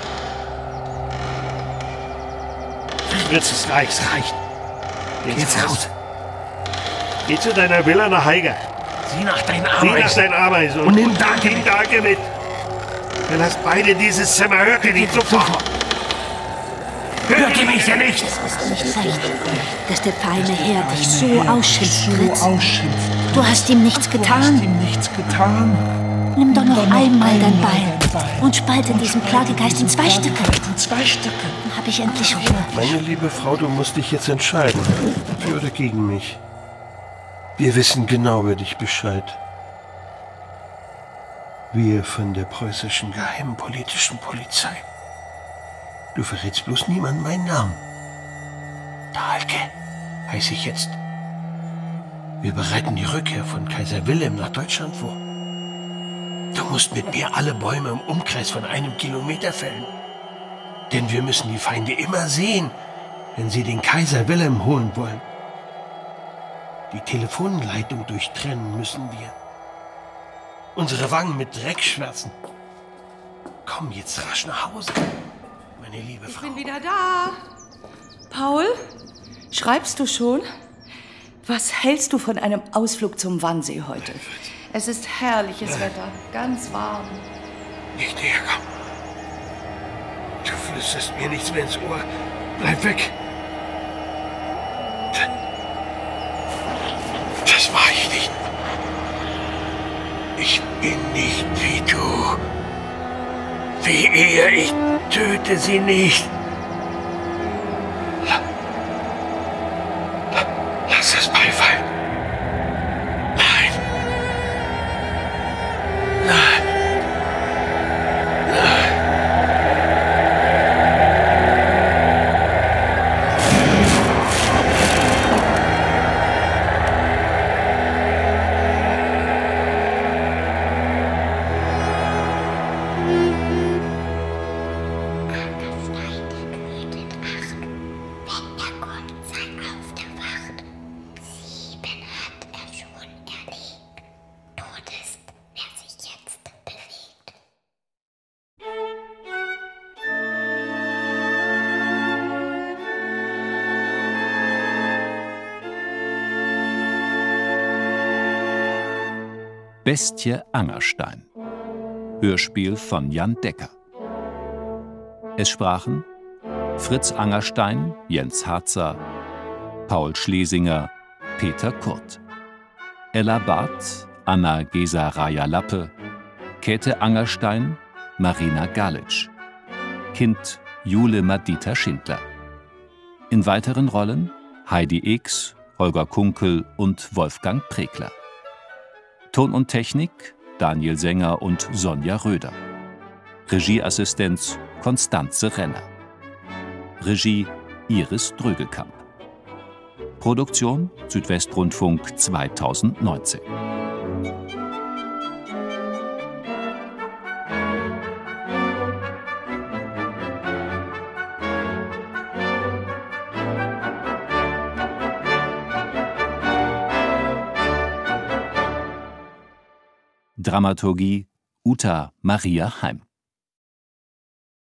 Fritz, es reicht, es reicht. Geh jetzt raus. Geh zu deiner Villa nach Haiger. Sieh nach deinen Ameisen. Sieh nach deinen Ameisen. Und, und nimm Dake mit. Dake mit. Verlasst beide dieses Zimmer. Hört ihr die sofort. Hört ihr mich denn nicht? Es ist nicht recht, dass der feine Herr dich so ausschimpft, Fritz. Du hast ihm nichts getan. Du hast ihm nichts getan. Nimm doch noch einmal dein Bein und spalte diesen Plagegeist in zwei Stücke. In zwei Stücke. Dann habe ich endlich Ruhe. Meine liebe Frau, du musst dich jetzt entscheiden. Für oder gegen mich. Wir wissen genau über dich Bescheid. Wir von der preußischen geheimen politischen Polizei. Du verrätst bloß niemandem meinen Namen. Dahlke heiße ich jetzt. Wir bereiten die Rückkehr von Kaiser Wilhelm nach Deutschland vor. Du musst mit mir alle Bäume im Umkreis von einem Kilometer fällen. Denn wir müssen die Feinde immer sehen, wenn sie den Kaiser Wilhelm holen wollen. Die Telefonleitung durchtrennen müssen wir. Unsere Wangen mit Dreck schwärzen. Komm jetzt rasch nach Hause, meine liebe Frau. Ich bin wieder da. Paul, schreibst du schon? Was hältst du von einem Ausflug zum Wannsee heute? Es ist herrliches Nein. Wetter, ganz warm. Nicht näher kommen. Du flüsterst mir nichts mehr ins Ohr. Bleib weg. Das war ich nicht. Ich bin nicht wie du. Wie er, ich töte sie nicht. La, la, lass es beifallen. Nein. Nein. Nein. Bestie Angerstein. Hörspiel von Jan Decker. Es sprachen Fritz Angerstein, Jens Harzer, Paul Schlesinger, Peter Kurt. Ella Barth, Anna Gesa Raja-Lappe, Käthe Angerstein, Marina Galitsch. Kind Jule Madita Schindler. In weiteren Rollen Heidi Eeks, Holger Kunkel und Wolfgang Pregler. Ton und Technik Daniel Sänger und Sonja Röder. Regieassistenz Konstanze Renner. Regie Iris Drögelkamp. Produktion Südwestrundfunk zweitausendneunzehn. Dramaturgie Uta Maria Heim.